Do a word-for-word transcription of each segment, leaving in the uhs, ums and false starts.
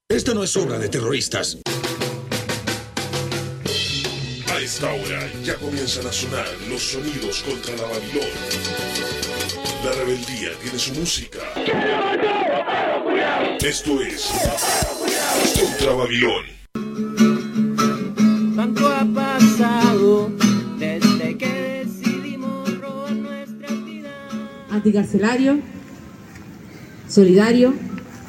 Esto no es obra de terroristas. A esta hora ya comienzan a sonar los sonidos contra la Babilón. La rebeldía tiene su música. Esto es Contra Babilón. ¿Cuánto ha pasado desde que decidimos robar nuestra vida? Anticarcelario, solidario,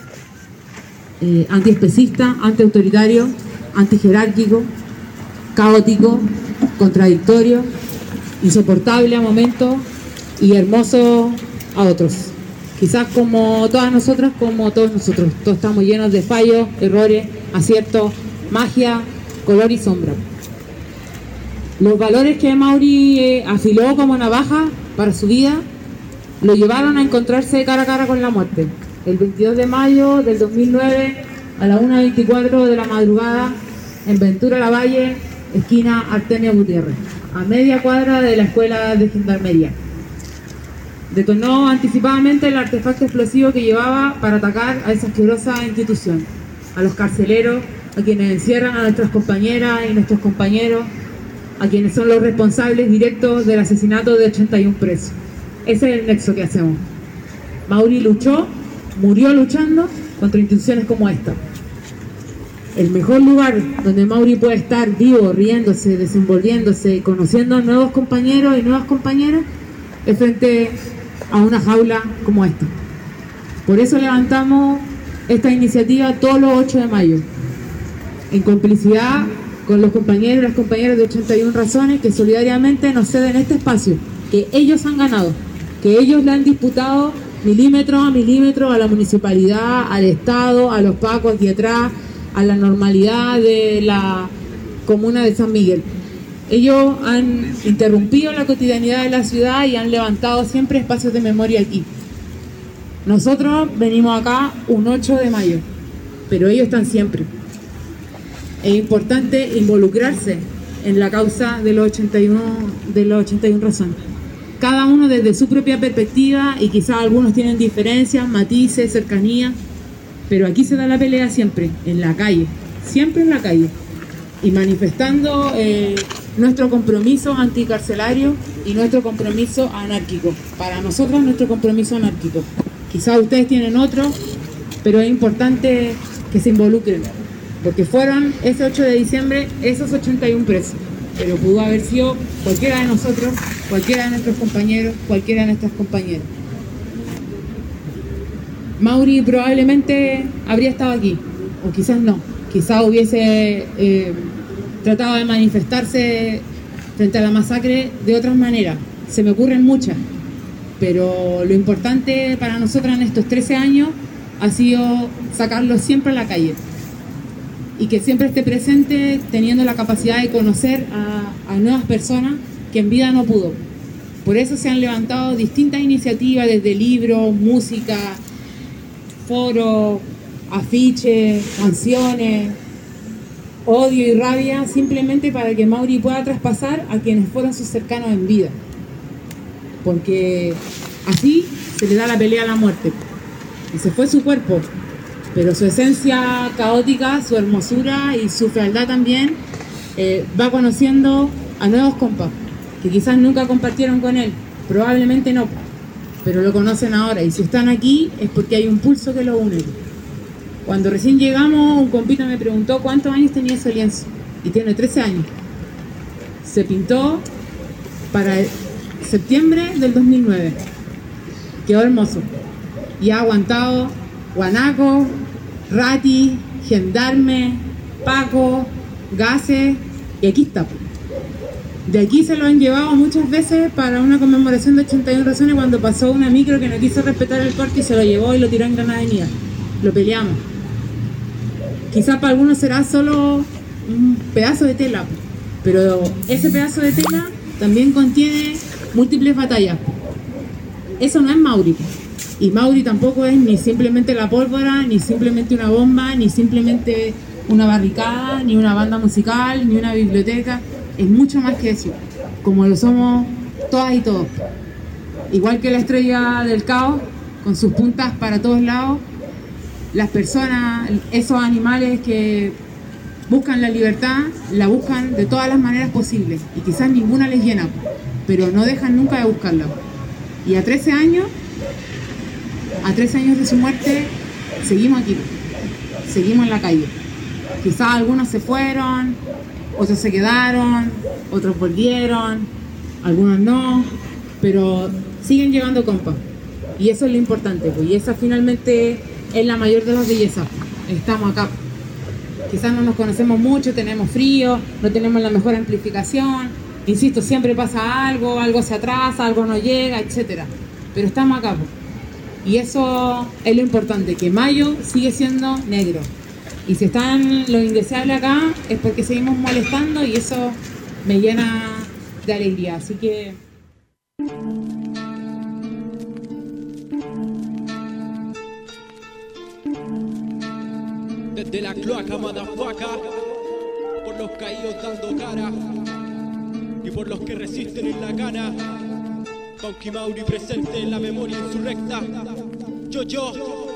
eh, antiespecista, antiautoritario, antijerárquico, caótico, contradictorio, insoportable a momentos y hermoso a otros. Quizás como todas nosotras, como todos nosotros, todos estamos llenos de fallos, errores, aciertos, magia, color y sombra. Los valores que Mauri eh, afiló como navaja para su vida lo llevaron a encontrarse cara a cara con la muerte. El veintidós de mayo del dos mil nueve a la una veinticuatro de la madrugada en Ventura Lavalle, esquina Artemio Gutiérrez, a media cuadra de la escuela de gendarmería. Detonó anticipadamente el artefacto explosivo que llevaba para atacar a esa asquerosa institución, a los carceleros, a quienes encierran a nuestras compañeras y nuestros compañeros, a quienes son los responsables directos del asesinato de ochenta y uno presos. Ese es el nexo que hacemos. Mauri luchó, murió luchando contra instituciones como esta. El mejor lugar donde Mauri puede estar vivo, riéndose, desenvolviéndose, conociendo a nuevos compañeros y nuevas compañeras, es frente a una jaula como esta. Por eso levantamos esta iniciativa todos los ocho de mayo, en complicidad con los compañeros y las compañeras de ochenta y una razones que solidariamente nos ceden este espacio, que ellos han ganado, que ellos le han disputado milímetro a milímetro a la municipalidad, al Estado, a los pacos aquí atrás, a la normalidad de la comuna de San Miguel. Ellos han interrumpido la cotidianidad de la ciudad y han levantado siempre espacios de memoria aquí. Nosotros venimos acá un ocho de mayo, pero ellos están siempre. Es importante involucrarse en la causa de los ochenta y uno, de los ochenta y una razones. Cada uno desde su propia perspectiva, y quizás algunos tienen diferencias, matices, cercanía, pero aquí se da la pelea siempre, en la calle, siempre en la calle, y manifestando eh, nuestro compromiso anticarcelario y nuestro compromiso anárquico. Para nosotros, nuestro compromiso anárquico. Quizás ustedes tienen otro, pero es importante que se involucren, porque fueron ese ocho de diciembre esos ochenta y uno presos, pero pudo haber sido cualquiera de nosotros, cualquiera de nuestros compañeros, cualquiera de nuestras compañeras. Mauri probablemente habría estado aquí, o quizás no, quizás hubiese eh, tratado de manifestarse frente a la masacre de otras maneras, se me ocurren muchas, pero lo importante para nosotras en estos trece años ha sido sacarlo siempre a la calle y que siempre esté presente, teniendo la capacidad de conocer a, a nuevas personas que en vida no pudo. Por eso se han levantado distintas iniciativas, desde libros, música, foros, afiches, canciones, odio y rabia, simplemente para que Mauri pueda traspasar a quienes fueron sus cercanos en vida. Porque así se le da la pelea a la muerte. Y se fue su cuerpo, pero su esencia caótica, su hermosura y su fealdad también eh, va conociendo a nuevos compas que quizás nunca compartieron con él, probablemente no, pero lo conocen ahora, y si están aquí es porque hay un pulso que lo une. Cuando recién llegamos, un compita me preguntó cuántos años tenía ese lienzo, y tiene trece años. Se pintó para septiembre del dos mil nueve, quedó hermoso, y ha aguantado guanaco, rati, gendarme, paco, gases, y aquí está. De aquí se lo han llevado muchas veces para una conmemoración de ochenta y una razones, cuando pasó una micro que no quiso respetar el corte y se lo llevó y lo tiró en Gran Avenida. Lo peleamos. Quizás para algunos será solo un pedazo de tela, pero ese pedazo de tela también contiene múltiples batallas. Eso no es Mauri. Y Mauri tampoco es ni simplemente la pólvora, ni simplemente una bomba, ni simplemente una barricada, ni una banda musical, ni una biblioteca. Es mucho más que eso, como lo somos todas y todos. Igual que la estrella del caos, con sus puntas para todos lados, las personas, esos animales que buscan la libertad, la buscan de todas las maneras posibles y quizás ninguna les llena, pero no dejan nunca de buscarla. Y a trece años, a trece años de su muerte, seguimos aquí, seguimos en la calle. Quizás algunos se fueron, otros se quedaron, otros volvieron, algunos no, pero siguen llegando compas. Y eso es lo importante, pues, y esa finalmente es la mayor de las bellezas. Estamos acá. Quizás no nos conocemos mucho, tenemos frío, no tenemos la mejor amplificación. Insisto, siempre pasa algo, algo se atrasa, algo no llega, etcétera. Pero estamos acá, pues. Y eso es lo importante, que mayo sigue siendo negro. Y si están los indeseables acá, es porque seguimos molestando y eso me llena de alegría. Así que... Desde la cloaca, motherfucker, por los caídos dando cara y por los que resisten en la cana. Funky Mauri presente en la memoria insurrecta. Yo, yo.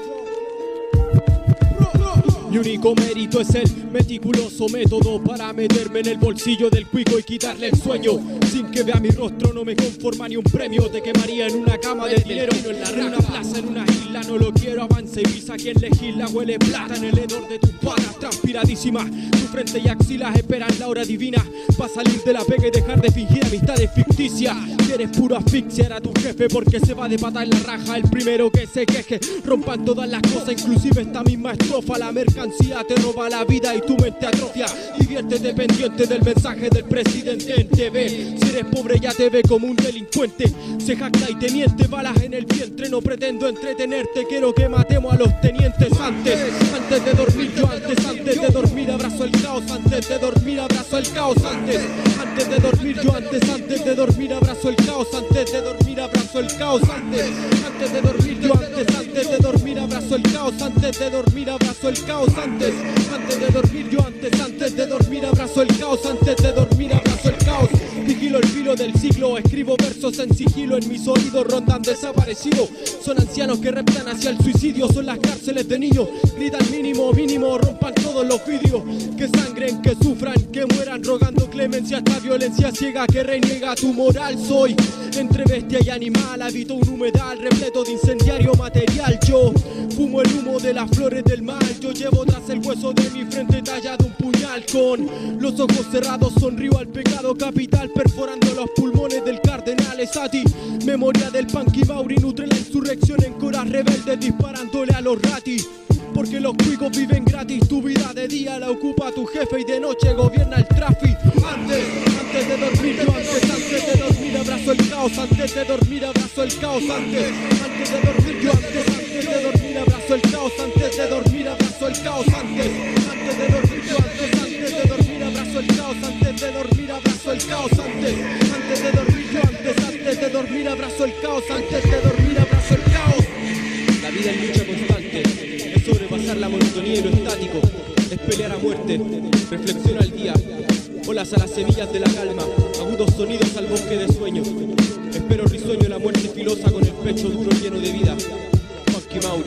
Mi único mérito es el meticuloso método para meterme en el bolsillo del cuico y quitarle el sueño. Sin que vea mi rostro no me conforma ni un premio. Te quemaría en una cama de dinero, en una plaza, en una isla. No lo quiero, avance y visa quien legisla. Huele plata en el hedor de tus patas transpiradísimas. Tu frente y axilas esperan la hora divina para salir de la pega y dejar de fingir amistades ficticias. Quieres puro asfixiar a tu jefe porque se va de pata en la raja el primero que se queje. Rompan todas las cosas, inclusive esta misma estrofa. La mercancía te roba la vida y tu mente atrofia. Diviértete pendiente del mensaje del presidente en T V. Si eres pobre ya te ve como un delincuente. Se jacta y te miente, balas en el vientre. No pretendo entretenerte, quiero que matemos a los tenientes antes. Antes de dormir yo antes, antes de dormir abrazo el caos. Antes de dormir abrazo el caos antes. Antes de dormir yo antes, antes de dormir abrazo el caos. Antes de dormir abrazo el caos antes. Antes de dormir yo antes, antes de dormir abrazo el caos. Antes de dormir abrazo el caos antes. Antes de dormir yo antes, antes de dormir abrazo el caos. Antes de dormir abrazo el caos. Vigilo el filo del siglo, escribo versos en sigilo. En mis oídos rondan desaparecidos. Son ancianos que reptan hacia el suicidio. Son las cárceles de niños, gritan mínimo, mínimo. Rompan todos los vidrios, que sangren, que sufran, que mueran, rogando clemencia. Esta violencia ciega que reniega tu moral. Soy entre bestia y animal, habito un humedal repleto de incendiario material. Yo fumo el humo de las flores del mal. Yo llevo tras el hueso de mi frente tallado un puñal. Con los ojos cerrados sonrío al pecado capital, perforando los pulmones del cardenal. Es a ti, memoria del Funky Mauri, nutre la insurrección en coras rebeldes, disparándole a los ratis. Porque los cuicos viven gratis, tu vida de día la ocupa tu jefe y de noche gobierna el tráfico. Antes, antes de dormir yo antes, antes de dormir abrazo el caos. Antes de dormir abrazo el caos antes. Antes de dormir yo antes, antes de dormir abrazo el caos. Antes de dormir abrazo el caos antes. Antes de dormir yo antes, antes de dormir abrazo el caos. Antes de dormir abrazo el caos antes. Antes de dormir yo antes, antes de dormir abrazo el caos. Antes de dormir abrazo el caos. La vida es lucha constante, es sobrepasar la monotonía y lo estático, es pelear a muerte, reflexión al día, olas a las semillas de la calma, agudos sonidos al bosque de sueño. Espero risueño la muerte filosa con el pecho duro lleno de vida. Funky Mauri.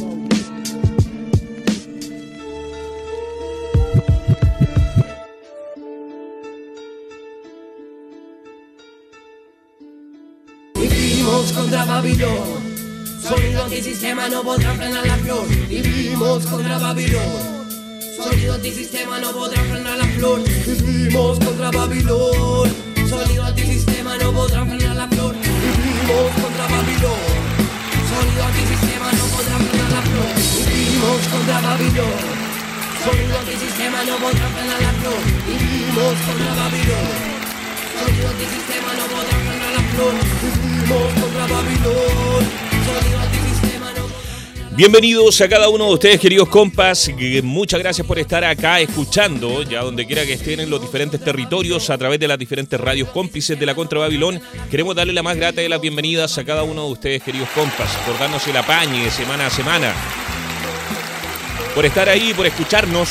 Vivimos contra Babilón. Sonido antisistema no podrán frenar la flor. Vivimos contra Babilón. Sonido antisistema no podrán frenar la flor. Vivimos contra Babilón. Sonido antisistema no podrán frenar la flor. Vivimos contra Babilón. Sonido antisistema no podrán frenar la flor. Vivimos contra Babilón. Sonido antisistema no podrán frenar la flor. Vivimos contra Babilón. Sonido antisistema no podrán frenar la flor. Vivimos contra Babilón. Bienvenidos a cada uno de ustedes, queridos compas. Muchas gracias por estar acá escuchando, ya donde quiera que estén en los diferentes territorios, a través de las diferentes radios cómplices de la Contra Babilón. Queremos darle la más grata de las bienvenidas a cada uno de ustedes, queridos compas, por darnos el apañe semana a semana, por estar ahí, por escucharnos.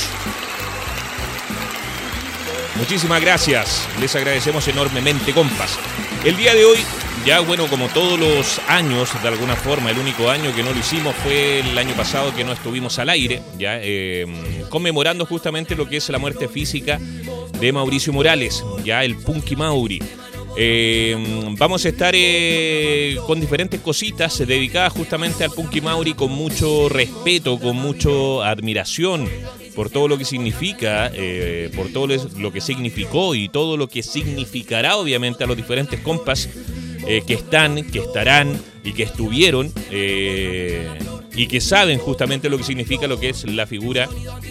Muchísimas gracias, les agradecemos enormemente, compas. El día de hoy ya bueno, como todos los años, de alguna forma, el único año que no lo hicimos fue el año pasado que no estuvimos al aire, ya eh, conmemorando justamente lo que es la muerte física de Mauricio Morales, ya el Punky Mauri. Eh, vamos a estar eh, con diferentes cositas dedicadas justamente al Punky Mauri, con mucho respeto, con mucha admiración por todo lo que significa, eh, por todo lo que significó y todo lo que significará obviamente a los diferentes compas eh, que están, que estarán y que estuvieron eh, y que saben justamente lo que significa lo que es la figura,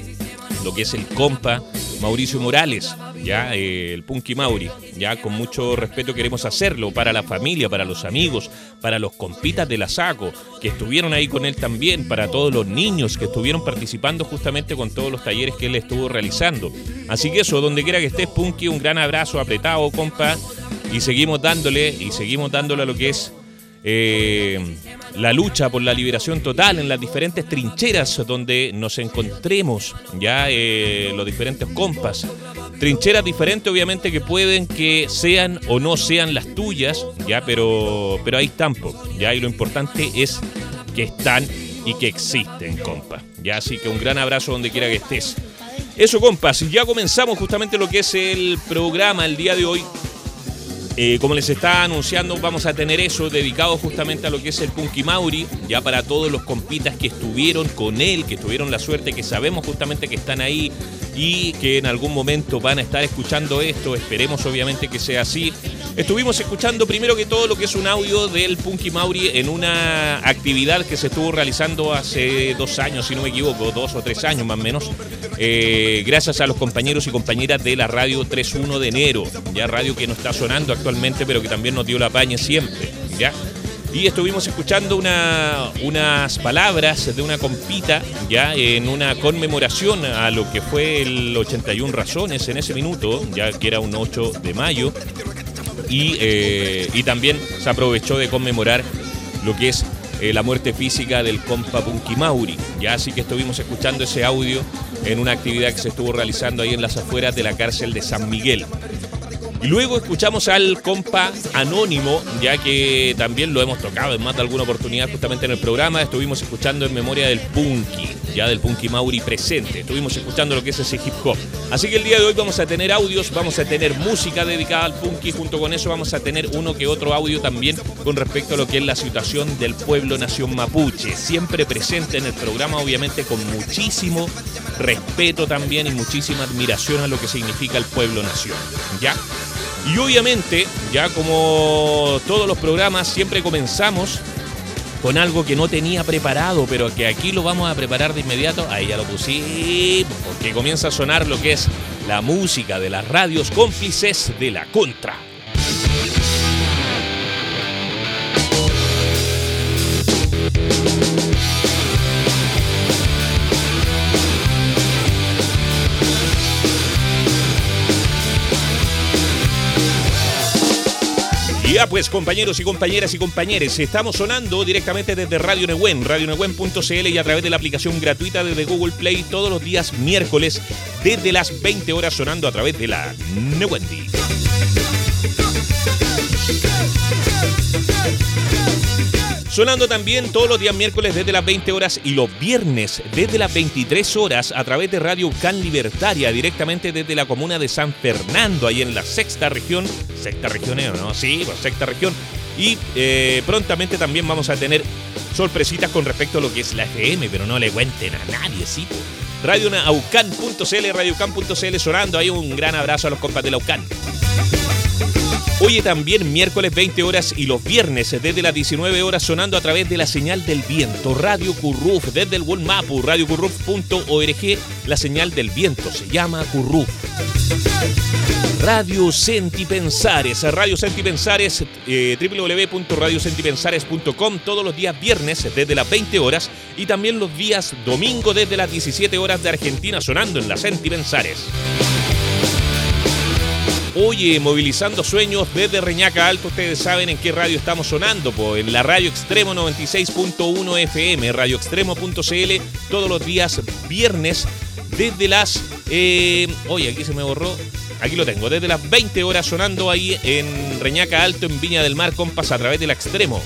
lo que es el compa Mauricio Morales, ya eh, el Punky Mauri. Ya con mucho respeto queremos hacerlo para la familia, para los amigos, para los compitas de la SACO que estuvieron ahí con él también, para todos los niños que estuvieron participando justamente con todos los talleres que él estuvo realizando. Así que eso, donde quiera que estés, Punky, un gran abrazo apretado, compa, y seguimos dándole, y seguimos dándole a lo que es eh, la lucha por la liberación total en las diferentes trincheras donde nos encontremos, ya eh, los diferentes compas. Trincheras diferentes, obviamente, que pueden que sean o no sean las tuyas, ya, pero, pero ahí están, po, ya, y lo importante es que están y que existen, compa. Ya, así que un gran abrazo donde quiera que estés. Eso, compas, ya comenzamos justamente lo que es el programa el día de hoy. Eh, como les estaba anunciando, vamos a tener eso dedicado justamente a lo que es el Punky Mauri, ya para todos los compitas que estuvieron con él, que tuvieron la suerte, que sabemos justamente que están ahí y que en algún momento van a estar escuchando esto. Esperemos obviamente que sea así. Estuvimos escuchando primero que todo lo que es un audio del Punky Mauri en una actividad que se estuvo realizando hace dos años, si no me equivoco, dos o tres años más o menos, eh, gracias a los compañeros y compañeras de la radio tres uno de enero, ya radio que no está sonando actualmente, pero que también nos dio la paña siempre, ya. Y estuvimos escuchando una, unas palabras de una compita, ya, en una conmemoración a lo que fue el ochenta y una razones en ese minuto, ya que era un ocho de mayo, y, eh, y también se aprovechó de conmemorar lo que es eh, la muerte física del compa Punky Mauri, ya, así que estuvimos escuchando ese audio en una actividad que se estuvo realizando ahí en las afueras de la cárcel de San Miguel. Y luego escuchamos al compa Anónimo, ya que también lo hemos tocado en más de alguna oportunidad justamente en el programa. Estuvimos escuchando en memoria del Punky, ya del Punky Mauri presente. Estuvimos escuchando lo que es ese hip hop. Así que el día de hoy vamos a tener audios, vamos a tener música dedicada al Punky. Junto con eso vamos a tener uno que otro audio también con respecto a lo que es la situación del pueblo nación mapuche. Siempre presente en el programa, obviamente con muchísimo respeto también y muchísima admiración a lo que significa el pueblo nación, ¿ya? Y obviamente, ya como todos los programas, siempre comenzamos con algo que no tenía preparado, pero que aquí lo vamos a preparar de inmediato. Ahí ya lo pusimos, porque comienza a sonar lo que es la música de las radios cómplices de la Contra. Ya pues, compañeros y compañeras y compañeros, estamos sonando directamente desde Radio Nehuen, radio nehuen punto c l y a través de la aplicación gratuita desde Google Play todos los días miércoles desde las veinte horas, sonando a través de la Nehuendi. Sonando también todos los días miércoles desde las veinte horas y los viernes desde las veintitrés horas a través de Radio Can Libertaria, directamente desde la comuna de San Fernando, ahí en la sexta región. Sexta región, ¿no? Sí, pues sexta región. Y eh, prontamente también vamos a tener sorpresitas con respecto a lo que es la F M, pero no le cuenten a nadie, sí. Pues. Radio Aucan punto c l, Radio Can punto c l sonando. Ahí un gran abrazo a los compas de la Aucan. Oye, también miércoles veinte horas y los viernes desde las diecinueve horas sonando a través de la señal del viento. Radio Curruf desde el Wolmapu, radio curruf punto org, la señal del viento se llama Curruf. Radio Sentipensares, Radio Sentipensares, eh, w w w punto radio sentipensares punto com, todos los días viernes desde las veinte horas y también los días domingo desde las diecisiete horas de Argentina sonando en la Sentipensares. Oye, movilizando sueños desde Reñaca Alto, ustedes saben en qué radio estamos sonando, pues en la Radio Extremo noventa y seis punto uno F M, radio extremo punto c l, todos los días viernes desde las... Eh, oye, aquí se me borró. Aquí lo tengo, desde las veinte horas sonando ahí en Reñaca Alto, en Viña del Mar, compas, a través del Extremo.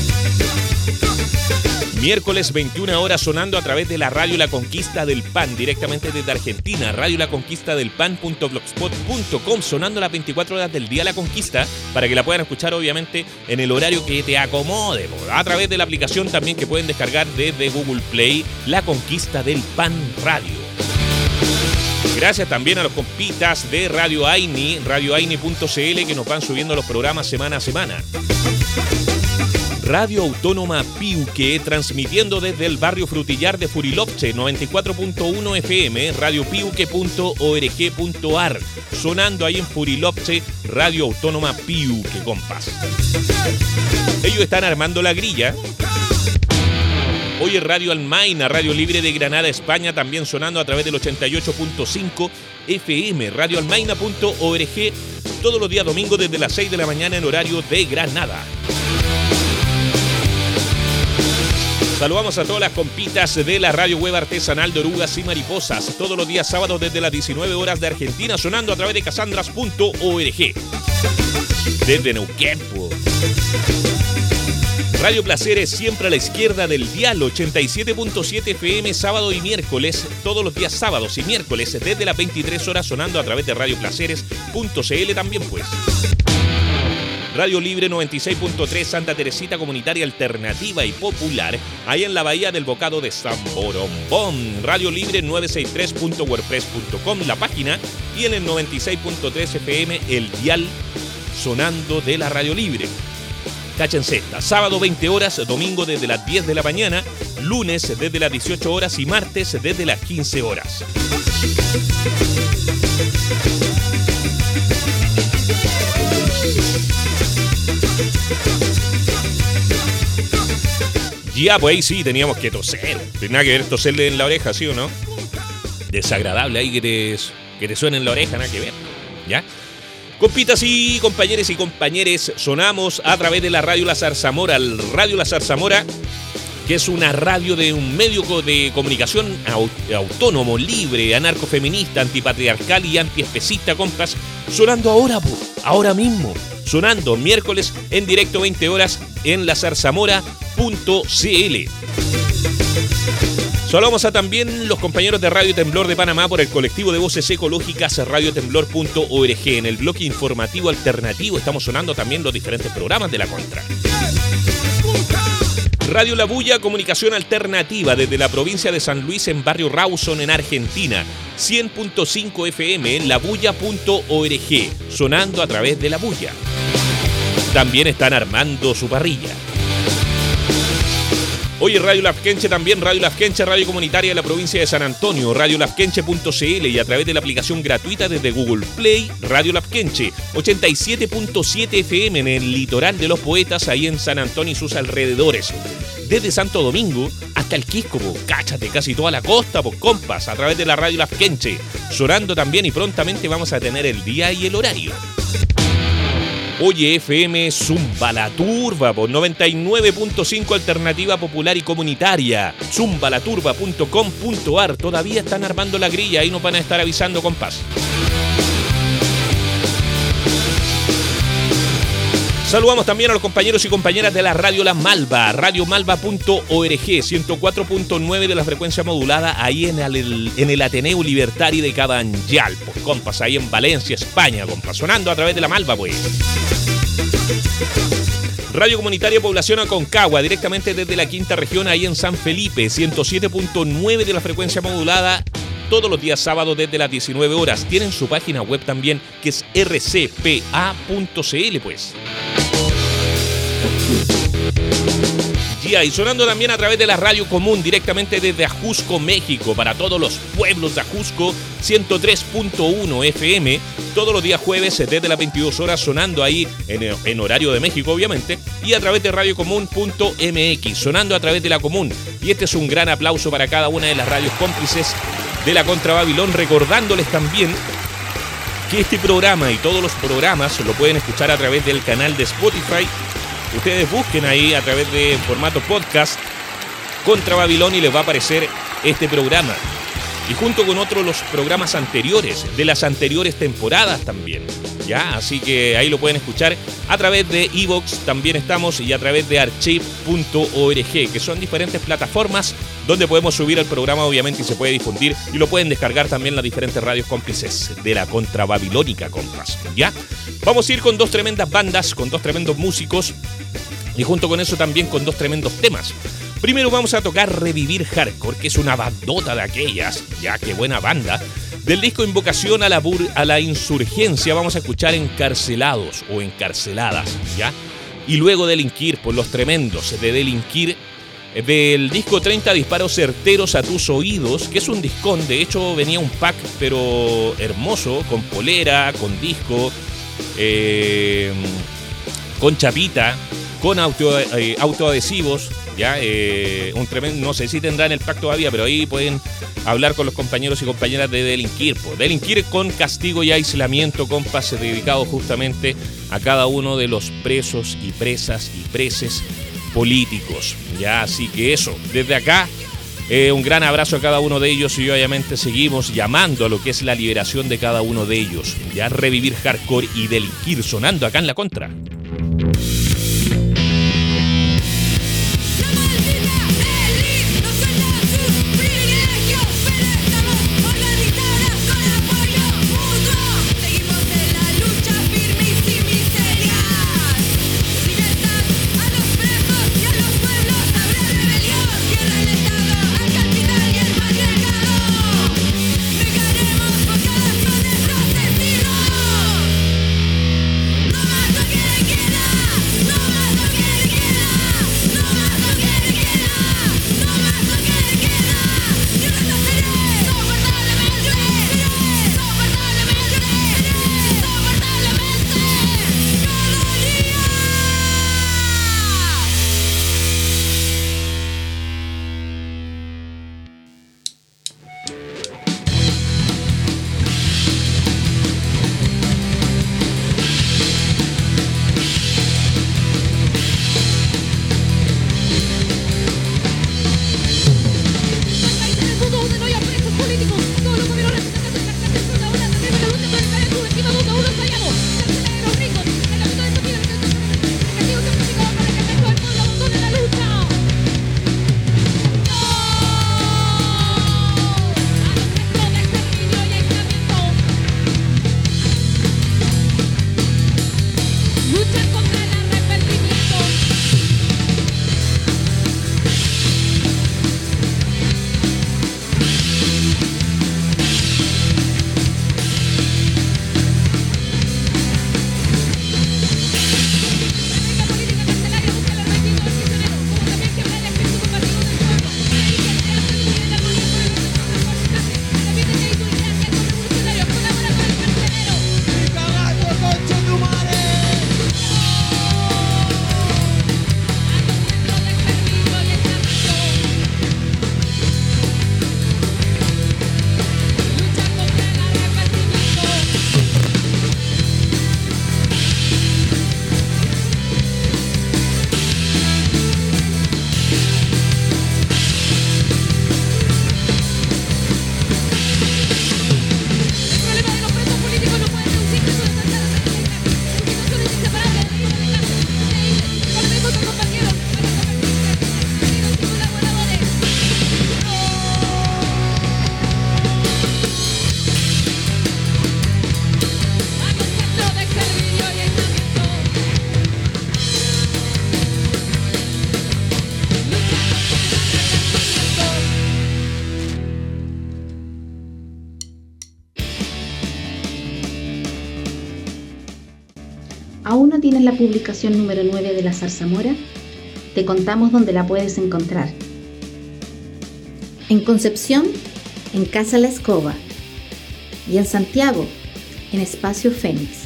Miércoles veintiuna horas sonando a través de la Radio La Conquista del Pan, directamente desde Argentina, radio la conquista del pan punto blogspot punto com, sonando las veinticuatro horas del día La Conquista, para que la puedan escuchar obviamente en el horario que te acomode, a través de la aplicación también que pueden descargar desde Google Play, La Conquista del Pan Radio. Gracias también a los compitas de Radio Aini, radio aini punto c l, que nos van subiendo los programas semana a semana. Radio Autónoma Piuque, transmitiendo desde el barrio Frutillar de Furiloche, noventa y cuatro punto uno F M, radio piuque punto org punto a r, sonando ahí en Furiloche, Radio Autónoma Piuque, compas. Ellos están armando la grilla. Hoy es Radio Almaina, Radio Libre de Granada, España, también sonando a través del ochenta y ocho punto cinco F M, radio almaina punto org, todos los días domingos desde las seis de la mañana en horario de Granada. Saludamos a todas las compitas de la radio web artesanal de Orugas y Mariposas, todos los días sábados desde las diecinueve horas de Argentina, sonando a través de casandras punto org. Desde Neuquén, Radio Placeres, siempre a la izquierda del dial, ochenta y siete punto siete F M, sábado y miércoles, todos los días sábados y miércoles desde las veintitrés horas, sonando a través de radio placeres punto c l también pues. Radio Libre noventa y seis punto tres, Santa Teresita, comunitaria, alternativa y popular, ahí en la bahía del Bocado de San Borombón. Radio Libre novecientos sesenta y tres punto wordpress punto com, la página, y en el noventa y seis punto tres F M, el dial sonando de la Radio Libre. Cáchense esta, sábado veinte horas, domingo desde las diez de la mañana, lunes desde las dieciocho horas y martes desde las quince horas. Ya, pues ahí sí teníamos que toser. Tenía que ver toserle en la oreja, ¿sí o no? Desagradable ahí que te, que te suene en la oreja, nada que ver. ¿Ya? Compitas y compañeros y compañeres, sonamos a través de la Radio La Zarzamora, el Radio La Zarzamora, que es una radio de un medio de comunicación autónomo, libre, anarcofeminista, antipatriarcal y antiespecista, compas, sonando ahora, po, ahora mismo, sonando miércoles en directo veinte horas en la zarzamora punto c l. Saludamos a también los compañeros de Radio Temblor de Panamá por el colectivo de voces ecológicas radio temblor punto org. En el bloque informativo alternativo estamos sonando también los diferentes programas de la Contra. Radio La Bulla, comunicación alternativa desde la provincia de San Luis en barrio Rawson en Argentina. cien punto cinco F M en la bulla punto org, sonando a través de La Bulla. También están armando su parrilla. Hoy es Radio Lafkenche también, Radio Lafkenche, radio comunitaria de la provincia de San Antonio, radio lafkenche punto c l, y a través de la aplicación gratuita desde Google Play, Radio Lafkenche, ochenta y siete punto siete F M en el litoral de los poetas, ahí en San Antonio y sus alrededores. Desde Santo Domingo hasta el Quisco, po, cáchate, casi toda la costa, pues compas, a través de la Radio Lafkenche, sonando también, y prontamente vamos a tener el día y el horario. Oye, F M Zumba la Turba, por noventa y nueve punto cinco, alternativa popular y comunitaria. zumba la turba punto com punto a r. Todavía están armando la grilla, ahí nos van a estar avisando, compas. Saludamos también a los compañeros y compañeras de la Radio La Malva, radio malva punto org, ciento cuatro punto nueve de la frecuencia modulada, ahí en el, en el Ateneo Libertario de Cabanyal, pues compas, ahí en Valencia, España, compas, sonando a través de La Malva, pues. Radio Comunitaria Población Aconcagua, directamente desde la quinta región, ahí en San Felipe, ciento siete punto nueve de la frecuencia modulada, todos los días sábados desde las diecinueve horas. Tienen su página web también, que es r c p a punto c l, pues. Yeah, y sonando también a través de la Radio Común, directamente desde Ajusco, México, para todos los pueblos de Ajusco, ciento tres punto uno F M, todos los días jueves desde las veintidós horas, sonando ahí en, en horario de México, obviamente, y a través de radio común punto m x, sonando a través de la Común. Y este es un gran aplauso para cada una de las radios cómplices de la Contra Babilón, recordándoles también que este programa y todos los programas lo pueden escuchar a través del canal de Spotify. Ustedes busquen ahí a través de formato podcast Contra Babilón y les va a aparecer este programa. y junto con otros los programas anteriores, de las anteriores temporadas también, ¿ya? Así que ahí lo pueden escuchar a través de iVoox, también estamos, y a través de archive punto org, que son diferentes plataformas donde podemos subir el programa, obviamente, y se puede difundir, y lo pueden descargar también las diferentes radios cómplices de la Contrababilónica, compas, ¿ya? Vamos a ir con dos tremendas bandas, con dos tremendos músicos, y junto con eso también con dos tremendos temas. Primero vamos a tocar Revivir Hardcore, que es una bandota de aquellas, ya que buena banda. Del disco Invocación a la, bur- a la Insurgencia vamos a escuchar Encarcelados o Encarceladas, ¿ya? Y luego Delinquir, por los tremendos de Delinquir, del disco treinta disparos certeros a tus oídos, que es un discón, de hecho venía un pack pero hermoso, con polera, con disco, eh, con chapita, con auto, eh, autoadhesivos, ya, eh, un tremendo, no sé si tendrán el pack todavía, pero ahí pueden hablar con los compañeros y compañeras de Delinquir. Pues. Delinquir con castigo y aislamiento, compas, dedicado justamente a cada uno de los presos y presas y preses políticos, ya, así que eso, desde acá, eh, un gran abrazo a cada uno de ellos y obviamente seguimos llamando a lo que es la liberación de cada uno de ellos, ya, Revivir Hardcore y Delinquir sonando acá en La Contra. ¿Aún no tienes la publicación número nueve de la Zarzamora? Te contamos dónde la puedes encontrar. En Concepción, en Casa La Escoba. Y en Santiago, en Espacio Fénix.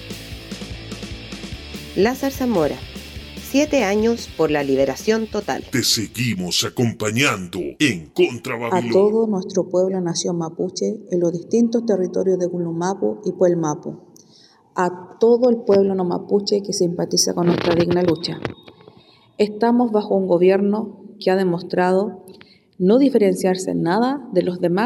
La Zarzamora. Siete años por la liberación total. Te seguimos acompañando en Contrababilón. A todo nuestro pueblo nación mapuche en los distintos territorios de Gulumapu y Puelmapu. A todo el pueblo no mapuche que simpatiza con nuestra digna lucha. Estamos bajo un gobierno que ha demostrado no diferenciarse en nada de los demás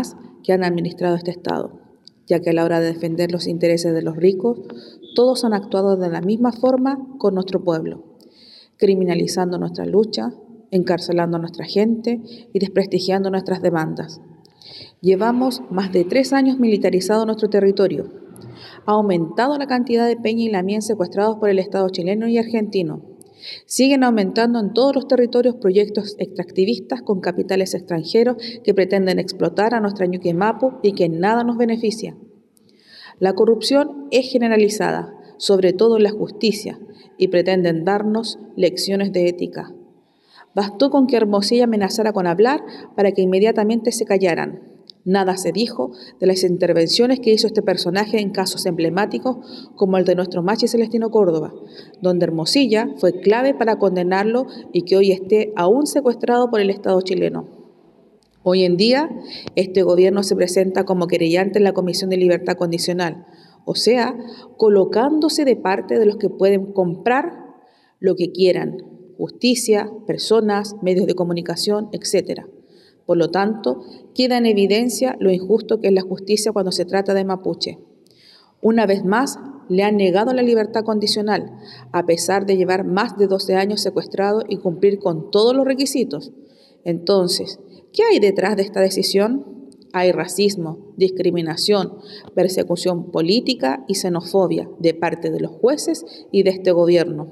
que han administrado este Estado, ya que a la hora de defender los intereses de los ricos, todos han actuado de la misma forma con nuestro pueblo, criminalizando nuestra lucha, encarcelando a nuestra gente y desprestigiando nuestras demandas. Llevamos más de tres años militarizado nuestro territorio. Ha aumentado la cantidad de peña y lamien secuestrados por el Estado chileno y argentino. Siguen aumentando en todos los territorios proyectos extractivistas con capitales extranjeros que pretenden explotar a nuestra Ñuque Mapu y que en nada nos beneficia. La corrupción es generalizada, sobre todo en la justicia, y pretenden darnos lecciones de ética. Bastó con que Hermosilla amenazara con hablar para que inmediatamente se callaran. Nada se dijo de las intervenciones que hizo este personaje en casos emblemáticos como el de nuestro Machi Celestino Córdoba, donde Hermosilla fue clave para condenarlo y que hoy esté aún secuestrado por el Estado chileno. Hoy en día, este gobierno se presenta como querellante en la Comisión de Libertad Condicional, o sea, colocándose de parte de los que pueden comprar lo que quieran, justicia, personas, medios de comunicación, etcétera. Por lo tanto, queda en evidencia lo injusto que es la justicia cuando se trata de mapuche. Una vez más, le han negado la libertad condicional, a pesar de llevar más de doce años secuestrado y cumplir con todos los requisitos. Entonces, ¿qué hay detrás de esta decisión? Hay racismo, discriminación, persecución política y xenofobia de parte de los jueces y de este gobierno.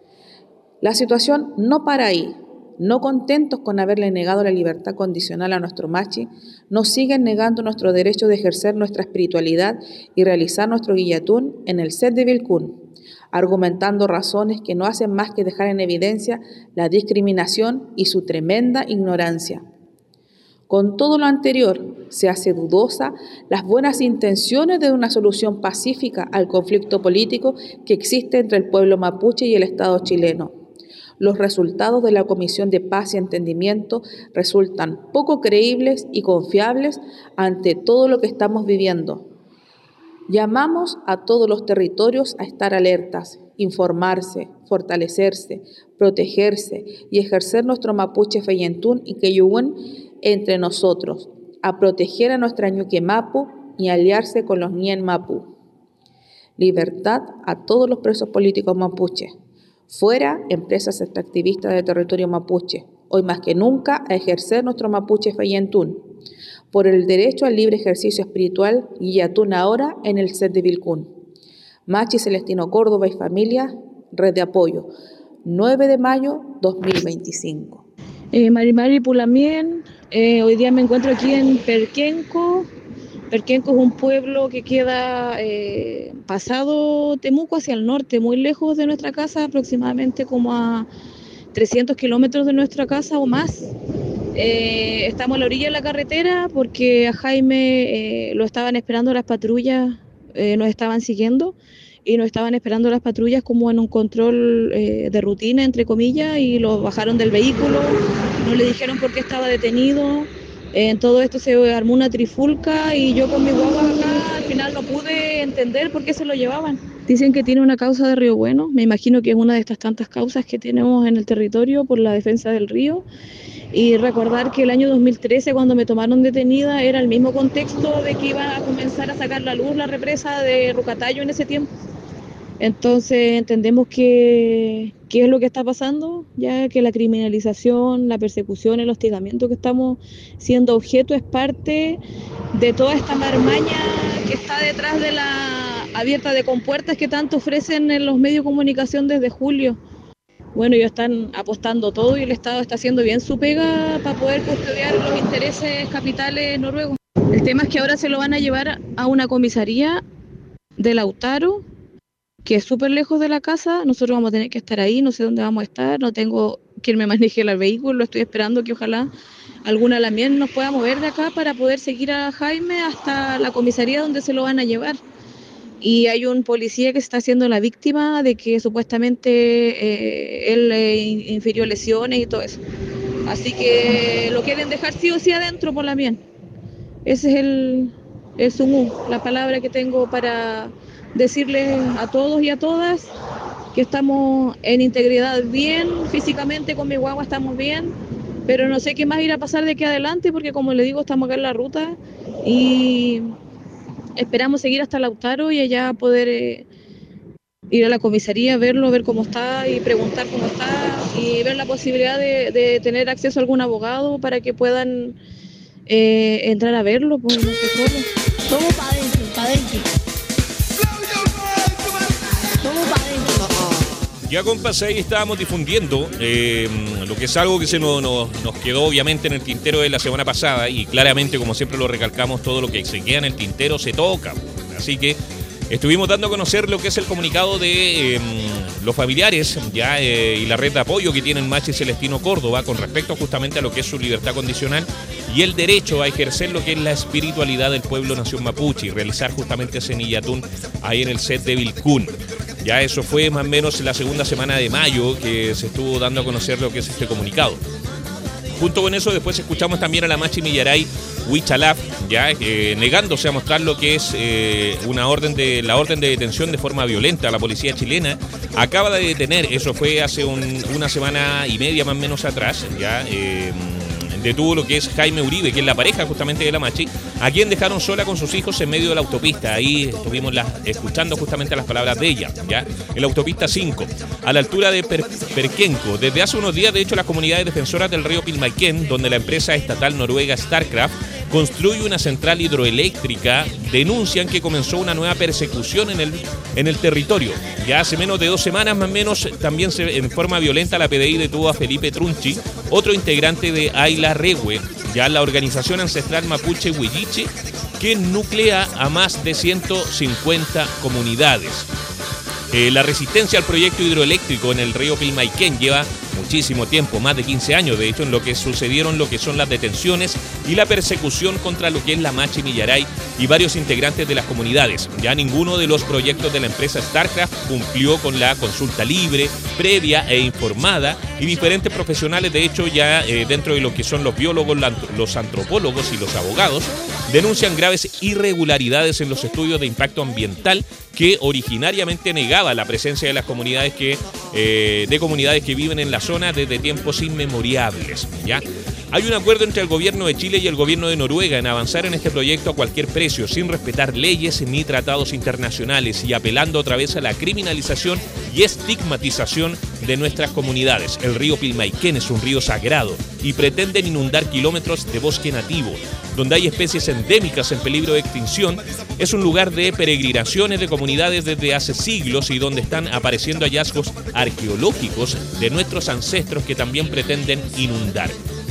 La situación no para ahí. No contentos con haberle negado la libertad condicional a nuestro Machi, nos siguen negando nuestro derecho de ejercer nuestra espiritualidad y realizar nuestro guillatún en el set de Vilcún, argumentando razones que no hacen más que dejar en evidencia la discriminación y su tremenda ignorancia. Con todo lo anterior, se hace dudosa las buenas intenciones de una solución pacífica al conflicto político que existe entre el pueblo mapuche y el Estado chileno. Los resultados de la Comisión de Paz y Entendimiento resultan poco creíbles y confiables ante todo lo que estamos viviendo. Llamamos a todos los territorios a estar alertas, informarse, fortalecerse, protegerse y ejercer nuestro mapuche feyentún y queyuún entre nosotros, a proteger a nuestra Ñuque Mapu y aliarse con los Nien Mapu. Libertad a todos los presos políticos mapuches. Fuera empresas extractivistas de territorio mapuche, hoy más que nunca a ejercer nuestro mapuche feyentún, por el derecho al libre ejercicio espiritual guillatún ahora en el set de Vilcún. Machi Celestino Córdoba y familia, red de apoyo, nueve de mayo dos mil veinticinco. Eh, Mari Mari Pulamien, eh, hoy día me encuentro aquí en Perquenco. Perquenco es un pueblo que queda eh, pasado Temuco hacia el norte, muy lejos de nuestra casa, aproximadamente como a trescientos kilómetros de nuestra casa o más. Eh, estamos a la orilla de la carretera porque a Jaime eh, lo estaban esperando las patrullas, eh, nos estaban siguiendo y nos estaban esperando las patrullas como en un control eh, de rutina, entre comillas, y lo bajaron del vehículo, no le dijeron por qué estaba detenido. En todo esto se armó una trifulca y yo con mi guagua acá al final no pude entender por qué se lo llevaban. Dicen que tiene una causa de Río Bueno, me imagino que es una de estas tantas causas que tenemos en el territorio por la defensa del río. Y recordar que el año dos mil trece, cuando me tomaron detenida, era el mismo contexto de que iba a comenzar a sacar la luz la represa de Rucatayo en ese tiempo. Entonces entendemos que qué es lo que está pasando, ya que la criminalización, la persecución, el hostigamiento que estamos siendo objeto es parte de toda esta marmaña que está detrás de la abierta de compuertas que tanto ofrecen en los medios de comunicación desde julio. Bueno, ellos están apostando todo y el Estado está haciendo bien su pega para poder custodiar los intereses capitales noruegos. El tema es que ahora se lo van a llevar a una comisaría de Lautaro, que es súper lejos de la casa. Nosotros vamos a tener que estar ahí, no sé dónde vamos a estar, no tengo quien me maneje el vehículo, estoy esperando que ojalá alguna lamien nos pueda mover de acá para poder seguir a Jaime hasta la comisaría donde se lo van a llevar. Y hay un policía que se está haciendo la víctima de que supuestamente eh, él eh, infirió lesiones y todo eso. Así que lo quieren dejar sí o sí adentro por lamien. Ese es el, el sumú, la palabra que tengo para decirles a todos y a todas que estamos en integridad bien, físicamente con mi guagua estamos bien, pero no sé qué más irá a pasar de aquí adelante porque como le digo estamos acá en la ruta y esperamos seguir hasta Lautaro y allá poder eh, ir a la comisaría, verlo, ver cómo está y preguntar cómo está y ver la posibilidad de, de tener acceso a algún abogado para que puedan eh, entrar a verlo, pues no sé solo. Todo para adentro, para adentro. Todo para adentro. Ya, compas, ahí estábamos difundiendo eh, lo que es algo que se nos, nos, nos quedó obviamente en el tintero de la semana pasada y claramente, como siempre lo recalcamos, todo lo que se queda en el tintero se toca. Así que estuvimos dando a conocer lo que es el comunicado de eh, los familiares ya eh, y la red de apoyo que tienen Machi Celestino Córdoba con respecto justamente a lo que es su libertad condicional y el derecho a ejercer lo que es la espiritualidad del pueblo nación mapuche y realizar justamente ese Niyatún ahí en el set de Vilcún. Ya eso fue más o menos la segunda semana de mayo que se estuvo dando a conocer lo que es este comunicado. Junto con eso, después escuchamos también a la Machi Millaray Huichalaf, ya eh, negándose a mostrar lo que es eh, una orden de la orden de detención de forma violenta. La policía chilena acaba de detener, eso fue hace un, una semana y media más o menos atrás, ya eh, detuvo lo que es Jaime Uribe, que es la pareja justamente de la Machi, a quien dejaron sola con sus hijos en medio de la autopista. Ahí estuvimos la, escuchando justamente las palabras de ella, ya en la autopista cinco, a la altura de per, Perquenco. Desde hace unos días, de hecho, las comunidades defensoras del río Pilmaiquén, donde la empresa estatal noruega Starkraft construye una central hidroeléctrica, denuncian que comenzó una nueva persecución en el, en el territorio. Ya hace menos de dos semanas, más o menos, también se, en forma violenta la P D I detuvo a Felipe Trunchi, otro integrante de Ayla Regue, ya la organización ancestral mapuche Huilliche, que nuclea a más de ciento cincuenta comunidades. Eh, la resistencia al proyecto hidroeléctrico en el río Pilmaiquén lleva muchísimo tiempo, más de quince años, de hecho, en lo que sucedieron lo que son las detenciones y la persecución contra lo que es la Machi Millaray y varios integrantes de las comunidades. Ya ninguno de los proyectos de la empresa Starkraft cumplió con la consulta libre, previa e informada, y diferentes profesionales, de hecho, ya eh, dentro de lo que son los biólogos, los antropólogos y los abogados, denuncian graves irregularidades en los estudios de impacto ambiental que originariamente negaba la presencia de las comunidades que eh, de comunidades que viven en la zona desde tiempos inmemoriales. ¿Ya? Hay un acuerdo entre el gobierno de Chile y el gobierno de Noruega en avanzar en este proyecto a cualquier precio, sin respetar leyes ni tratados internacionales y apelando otra vez a la criminalización y estigmatización de nuestras comunidades. El río Pilmaiquén es un río sagrado y pretenden inundar kilómetros de bosque nativo, donde hay especies endémicas en peligro de extinción. Es un lugar de peregrinaciones de comunidades desde hace siglos y donde están apareciendo hallazgos arqueológicos de nuestros ancestros que también pretenden inundar.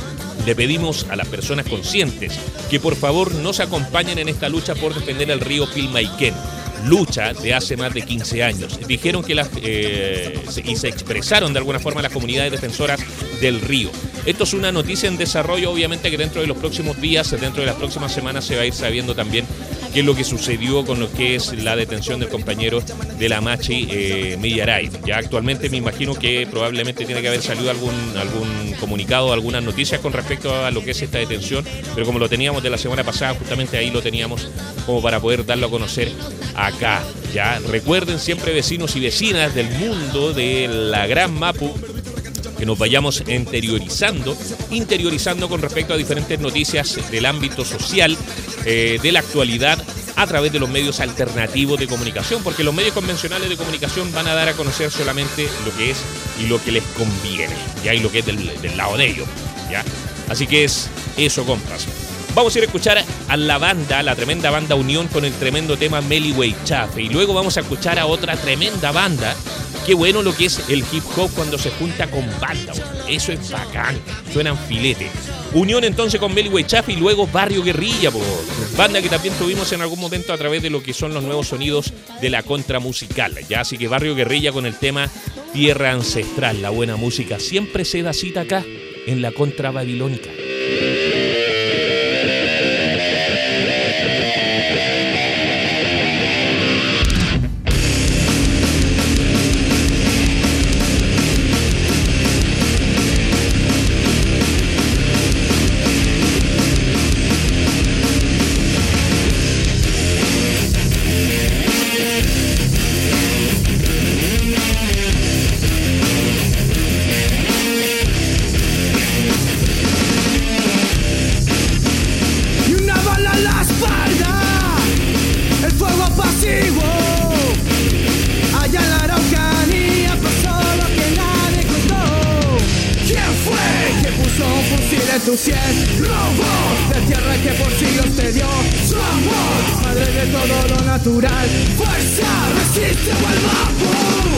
Le pedimos a las personas conscientes que por favor nos acompañen en esta lucha por defender el río Pilmaiquén. Lucha de hace más de quince años. Dijeron que las eh, y se expresaron de alguna forma las comunidades defensoras del río. Esto es una noticia en desarrollo, obviamente que dentro de los próximos días, dentro de las próximas semanas se va a ir sabiendo también qué es lo que sucedió con lo que es la detención del compañero de la Machi eh, Millaray. Ya actualmente me imagino que probablemente tiene que haber salido algún, algún comunicado, algunas noticias con respecto a lo que es esta detención, pero como lo teníamos de la semana pasada, justamente ahí lo teníamos como para poder darlo a conocer acá. Ya recuerden siempre, vecinos y vecinas del mundo de la Gran Mapu, que nos vayamos interiorizando, interiorizando con respecto a diferentes noticias del ámbito social, eh, de la actualidad, a través de los medios alternativos de comunicación, porque los medios convencionales de comunicación van a dar a conocer solamente lo que es y lo que les conviene, ya, y lo que es del, del lado de ellos, ya. Así que es eso, compas. Vamos a ir a escuchar a la banda, la tremenda banda Unión, con el tremendo tema Meli Weichafe, y luego vamos a escuchar a otra tremenda banda. Qué bueno lo que es el hip hop cuando se junta con banda, eso es bacán, suenan filete. Unión entonces con Meli Weichafe y luego Barrio Guerrilla, po, banda que también tuvimos en algún momento a través de lo que son los nuevos sonidos de la contra musical, ya, así que Barrio Guerrilla con el tema Tierra Ancestral. La buena música siempre se da cita acá en la contra babilónica. cien robos de tierra que por siglos te dio su amor, madre de todo lo natural, fuerza, resiste al Mapu.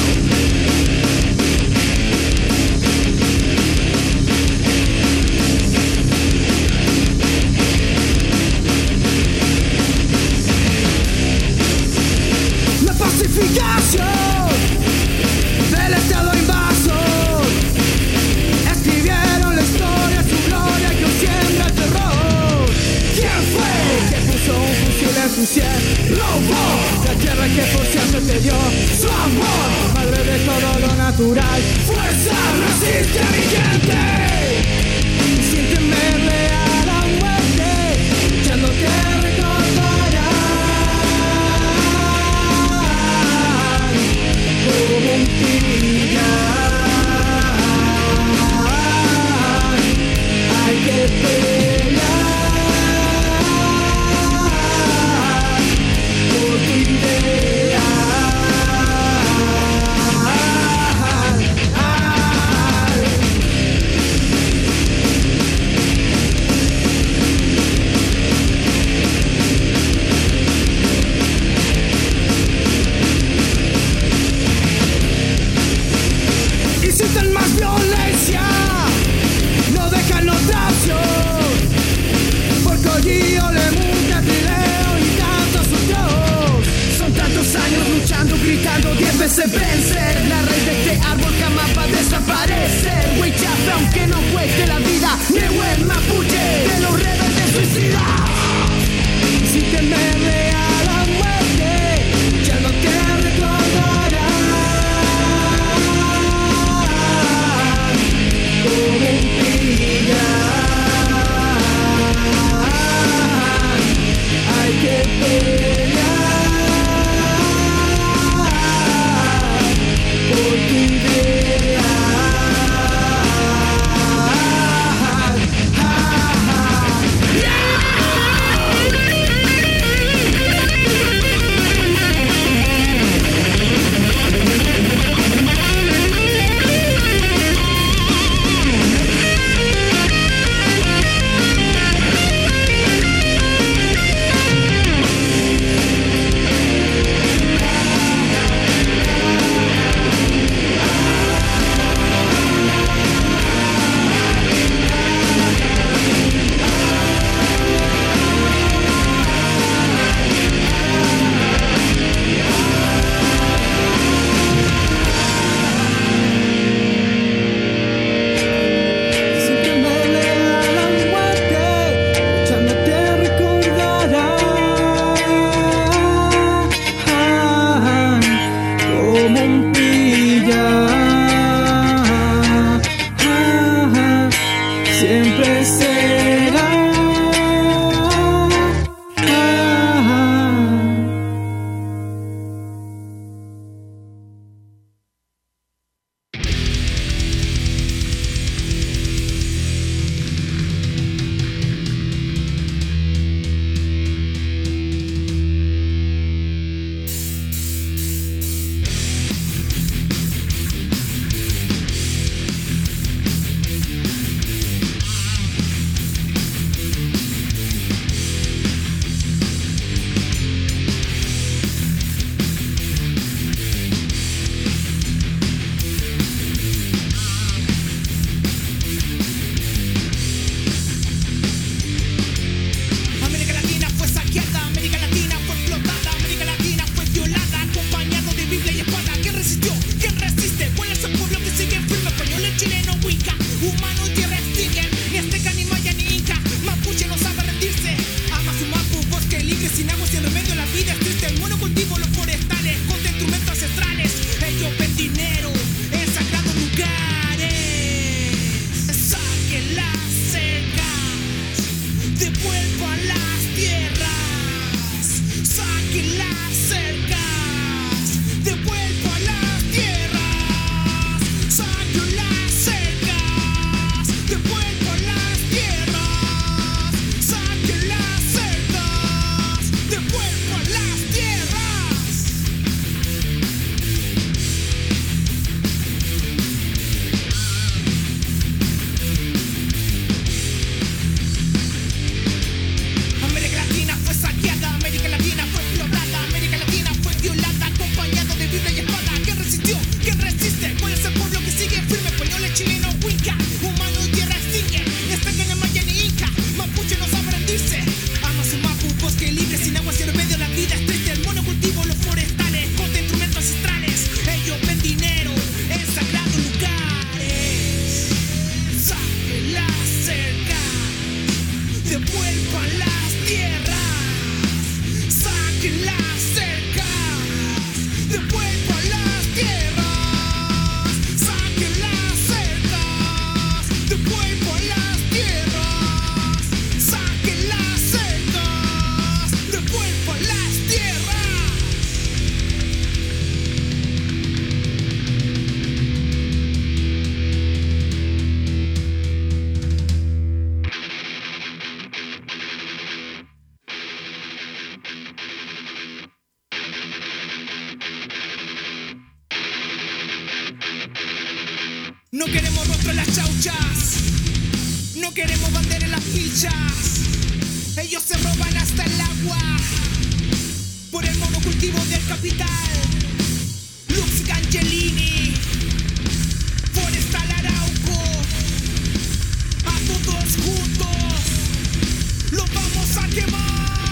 La pacificación del estado invasor, escribieron la historia, su gloria que os siembra el terror. ¿Quién fue que puso un fusil en tu cien? Robó la tierra que por siempre te dio su amor, madre de todo lo natural, fuerza, resiste mi gente, y sin temerle a la muerte, luchando te recordarán como un pilar. Hay que pelear por tu idea. Saquen las cercas, de vuelta a las tierras. Saquen las cercas, de vuelta a las tierras. Saquen las cercas, de vuelta a las tierras. No queremos rostro en las chauchas, no queremos bandera en las fichas. Ellos se roban hasta el agua por el monocultivo del capital. Lux Angelini, Forestal Arauco, a todos juntos los vamos a quemar.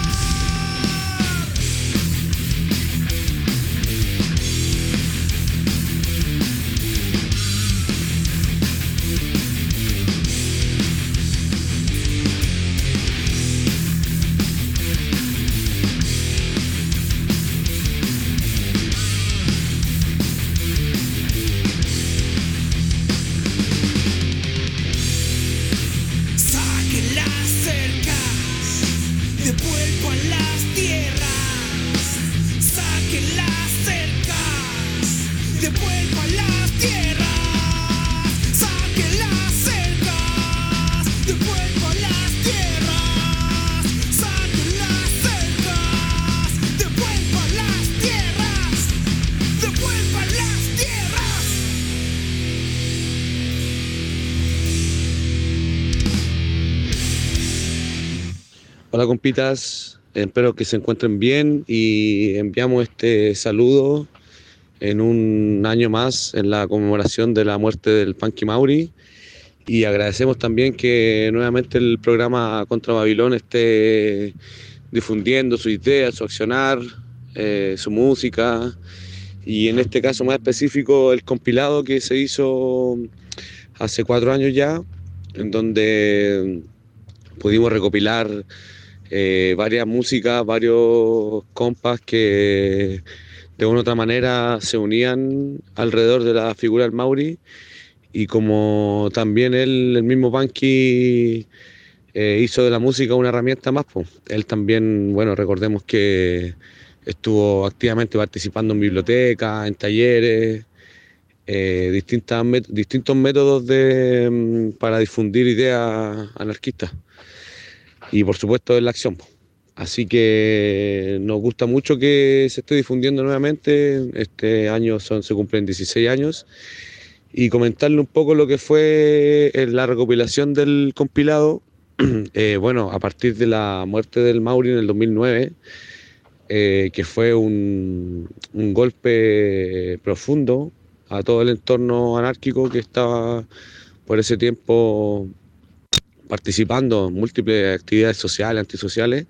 Saquen las cercas, devuelvo a las tierras. Saquen las cercas, devuelvo a las tierras. Saquen las cercas, devuelvo a las tierras. Saquen las cercas, devuelvo a las tierras. Devuelvo a las tierras. Hola compitas, espero que se encuentren bien y enviamos este saludo en un año más en la conmemoración de la muerte del Punky Mauri y agradecemos también que nuevamente el programa Contra Babilón esté difundiendo su idea, su accionar, eh, su música y en este caso más específico el compilado que se hizo hace cuatro años ya, en donde pudimos recopilar Eh, varias músicas, varios compas que de una u otra manera se unían alrededor de la figura del Mauri y como también él, el mismo Punky eh, hizo de la música una herramienta más, pues. Él también, bueno, recordemos que estuvo activamente participando en bibliotecas, en talleres, eh, distintas met- distintos métodos de, mm, para difundir ideas anarquistas. Y por supuesto en la acción. Así que nos gusta mucho que se esté difundiendo nuevamente. Este año son, se cumplen dieciséis años. Y comentarle un poco lo que fue la recopilación del compilado. Eh, bueno, a partir de la muerte del Mauri en el dos mil nueve, eh, que fue un, un golpe profundo a todo el entorno anárquico que estaba por ese tiempo participando en múltiples actividades sociales, antisociales,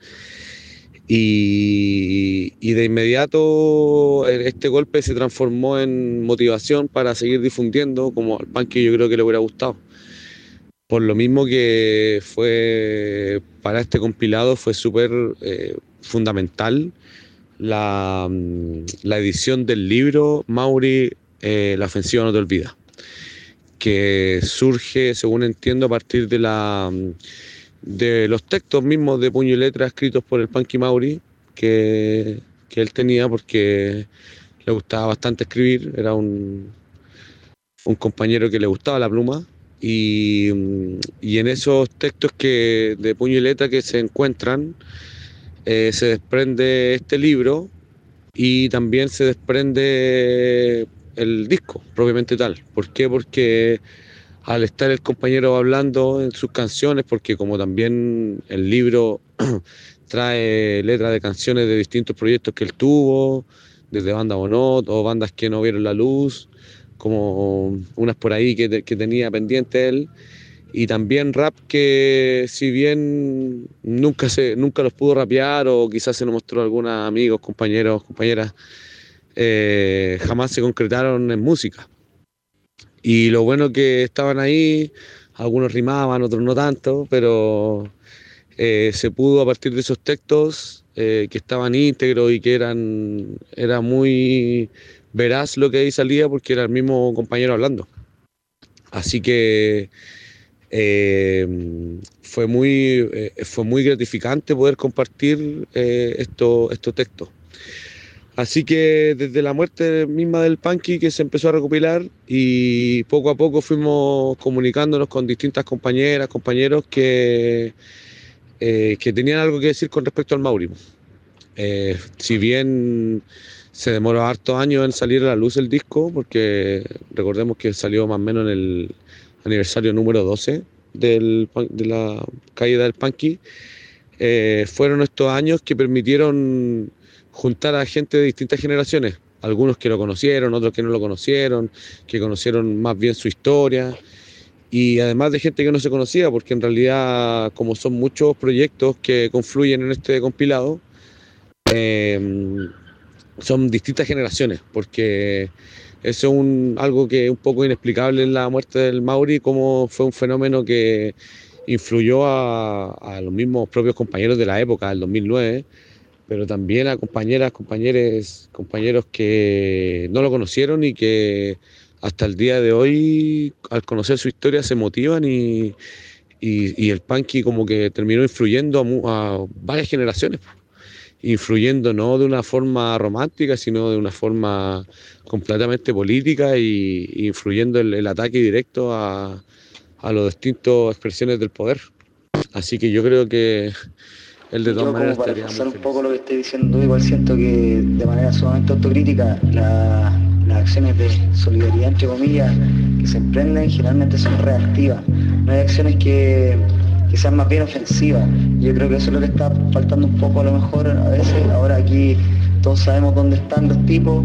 y, y de inmediato este golpe se transformó en motivación para seguir difundiendo, como al Punky yo creo que le hubiera gustado. Por lo mismo que fue, para este compilado fue súper eh, fundamental la, la edición del libro Mauri, eh, La ofensiva no te olvida, que surge, según entiendo, a partir de la de los textos mismos de puño y letra escritos por el Punky Mauri que, que él tenía, porque le gustaba bastante escribir, era un, un compañero que le gustaba la pluma, y, y en esos textos que de puño y letra que se encuentran eh, se desprende este libro y también se desprende el disco propiamente tal. ¿Por qué? Porque al estar el compañero hablando en sus canciones, porque como también el libro trae letras de canciones de distintos proyectos que él tuvo, desde Banda Bonot o bandas que no vieron la luz, como unas por ahí que, que tenía pendiente él, y también rap que si bien nunca, se, nunca los pudo rapear o quizás se nos mostró a algunos amigos, compañeros, compañeras, Eh, jamás se concretaron en música. Y lo bueno que estaban ahí, algunos rimaban, otros no tanto, pero eh, se pudo a partir de esos textos eh, que estaban íntegros y que eran era muy veraz lo que ahí salía porque era el mismo compañero hablando. Así que eh, fue, muy, eh, fue muy gratificante poder compartir eh, estos esto textos. Así que desde la muerte misma del Punky que se empezó a recopilar y poco a poco fuimos comunicándonos con distintas compañeras, compañeros que, eh, que tenían algo que decir con respecto al Mauri. Eh, si bien se demoró hartos años en salir a la luz el disco, porque recordemos que salió más o menos en el aniversario número doce del, de la caída del Punky, eh, fueron estos años que permitieron juntar a gente de distintas generaciones, algunos que lo conocieron, otros que no lo conocieron, que conocieron más bien su historia, y además de gente que no se conocía, porque en realidad, como son muchos proyectos que confluyen en este compilado, eh, son distintas generaciones, porque eso es un, algo que es un poco inexplicable en la muerte del Mauri, como fue un fenómeno que influyó a, a los mismos propios compañeros de la época, del dos mil nueve, pero también a compañeras, compañeros, compañeros que no lo conocieron y que hasta el día de hoy, al conocer su historia, se motivan y, y, y el Punky como que terminó influyendo a, a varias generaciones, influyendo no de una forma romántica, sino de una forma completamente política y, y influyendo el, el ataque directo a, a las distintas expresiones del poder. Así que yo creo que él de todas yo, maneras como para estaría pasar muy un poco lo que estoy diciendo, igual siento que de manera sumamente autocrítica la, las acciones de solidaridad, entre comillas, que se emprenden generalmente son reactivas. No hay acciones que, que sean más bien ofensivas. Yo creo que eso es lo que está faltando un poco a lo mejor a veces. Ahora aquí todos sabemos dónde están los tipos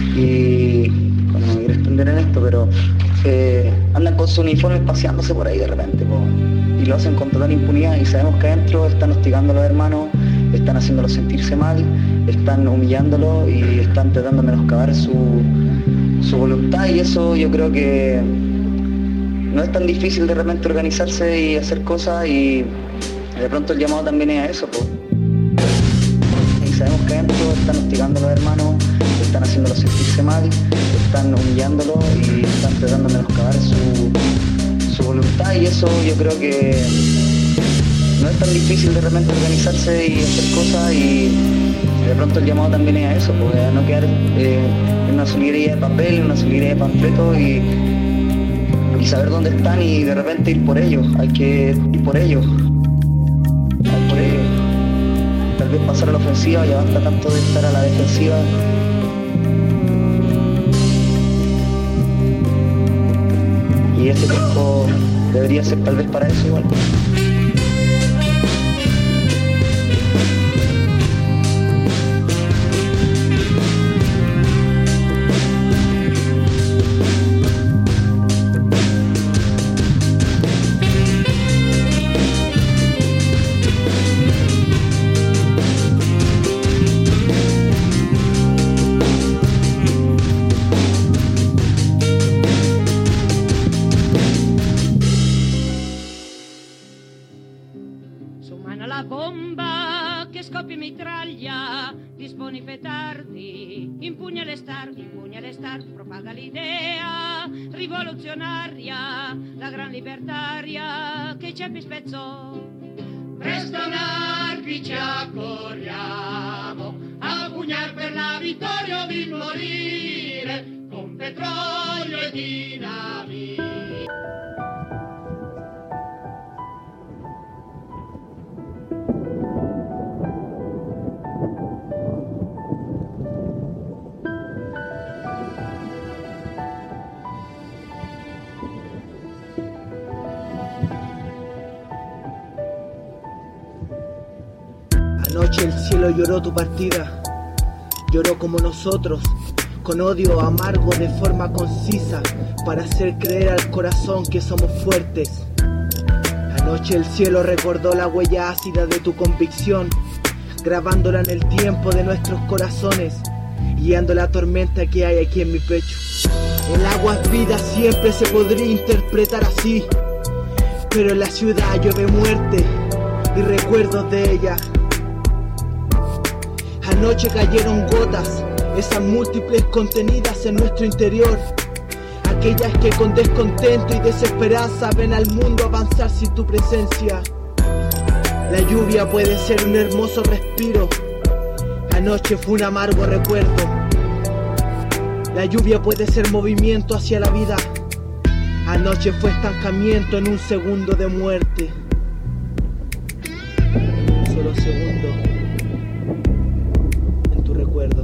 y, bueno, no me quiero extender en esto, pero eh, andan con su uniforme paseándose por ahí de repente, po, y lo hacen con total impunidad, y sabemos que adentro están hostigando a los hermanos, están haciéndolos sentirse mal, están humillándolos y están tratando de menoscabar su, su voluntad, y eso yo creo que no es tan difícil de repente organizarse y hacer cosas, y de pronto el llamado también es a eso, po. Y sabemos que adentro están hostigando a los hermanos, están haciéndolos sentirse mal, están humillándolos y están tratando de menoscabar su, su voluntad, y eso yo creo que no es tan difícil de repente organizarse y hacer cosas, y de pronto el llamado también es a eso, pues, a no quedar eh, en una solidaridad de papel, en una solidaridad de panfleto, y, y saber dónde están y de repente ir por ellos. Hay que ir por ellos, ir por ellos. Tal vez pasar a la ofensiva, ya basta tanto de estar a la defensiva. Y este tiempo debería ser tal vez para eso igual. Propaga l'idea rivoluzionaria, la gran libertaria che Ceppi spezzò. Presto anarchi ci accorriamo a pugnar per la vittoria o di morire con petrolio e dinamite. Anoche el cielo lloró tu partida, lloró como nosotros, con odio amargo de forma concisa, para hacer creer al corazón que somos fuertes. Anoche el cielo recordó la huella ácida de tu convicción, grabándola en el tiempo de nuestros corazones, guiando la tormenta que hay aquí en mi pecho. El agua es vida, siempre se podría interpretar así, pero en la ciudad llueve muerte y recuerdos de ella. Anoche cayeron gotas, esas múltiples contenidas en nuestro interior. Aquellas que con descontento y desesperanza ven al mundo avanzar sin tu presencia. La lluvia puede ser un hermoso respiro. Anoche fue un amargo recuerdo. La lluvia puede ser movimiento hacia la vida. Anoche fue estancamiento en un segundo de muerte. Un solo segundo en tu recuerdo.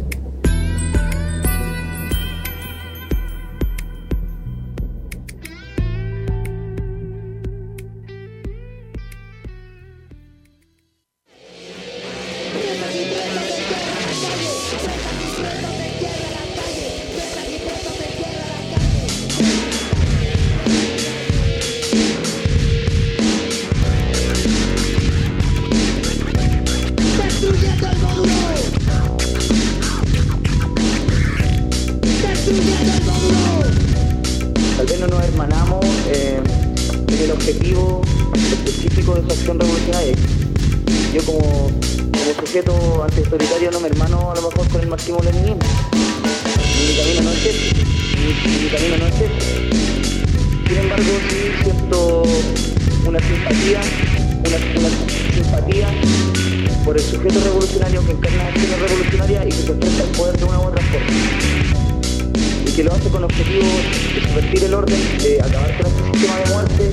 Tal vez no nos hermanamos eh, en el objetivo específico de su acción revolucionaria. Yo como, como sujeto antiautoritario no me hermano a lo mejor con el marxismo-leninismo. Mi camino no es ese. Mi, mi camino no es ese. Sin embargo, sí siento una simpatía, una, una simpatía por el sujeto revolucionario que encarna acciones revolucionarias y que se enfrenta al poder de una u otra forma. Que lo hace con objetivos de subvertir el orden, de acabar con este sistema de muerte,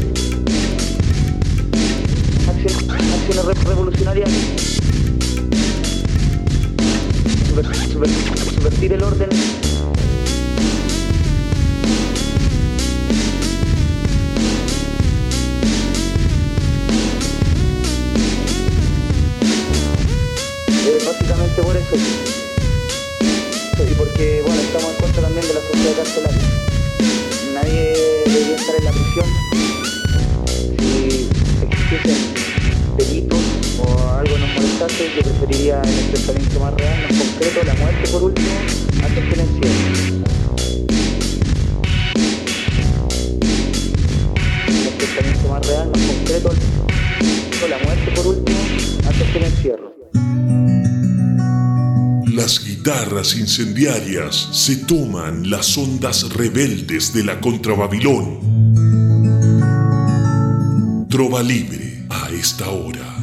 acciones, acciones re revolucionarias, subvertir, subvertir, subvertir el orden, eh, básicamente por eso. Y porque, bueno, estamos en contra también de la sociedad carcelaria. Nadie debería estar en la prisión si existiesen delitos o algo nos molestase. Yo preferiría el enfrentamiento más real, más concreto, la muerte por último, antes que el encierro. El enfrentamiento más real, más concreto, la muerte por último, antes que el encierro. Las guitarras incendiarias se toman las ondas rebeldes de la Contrababilón. Trova libre a esta hora.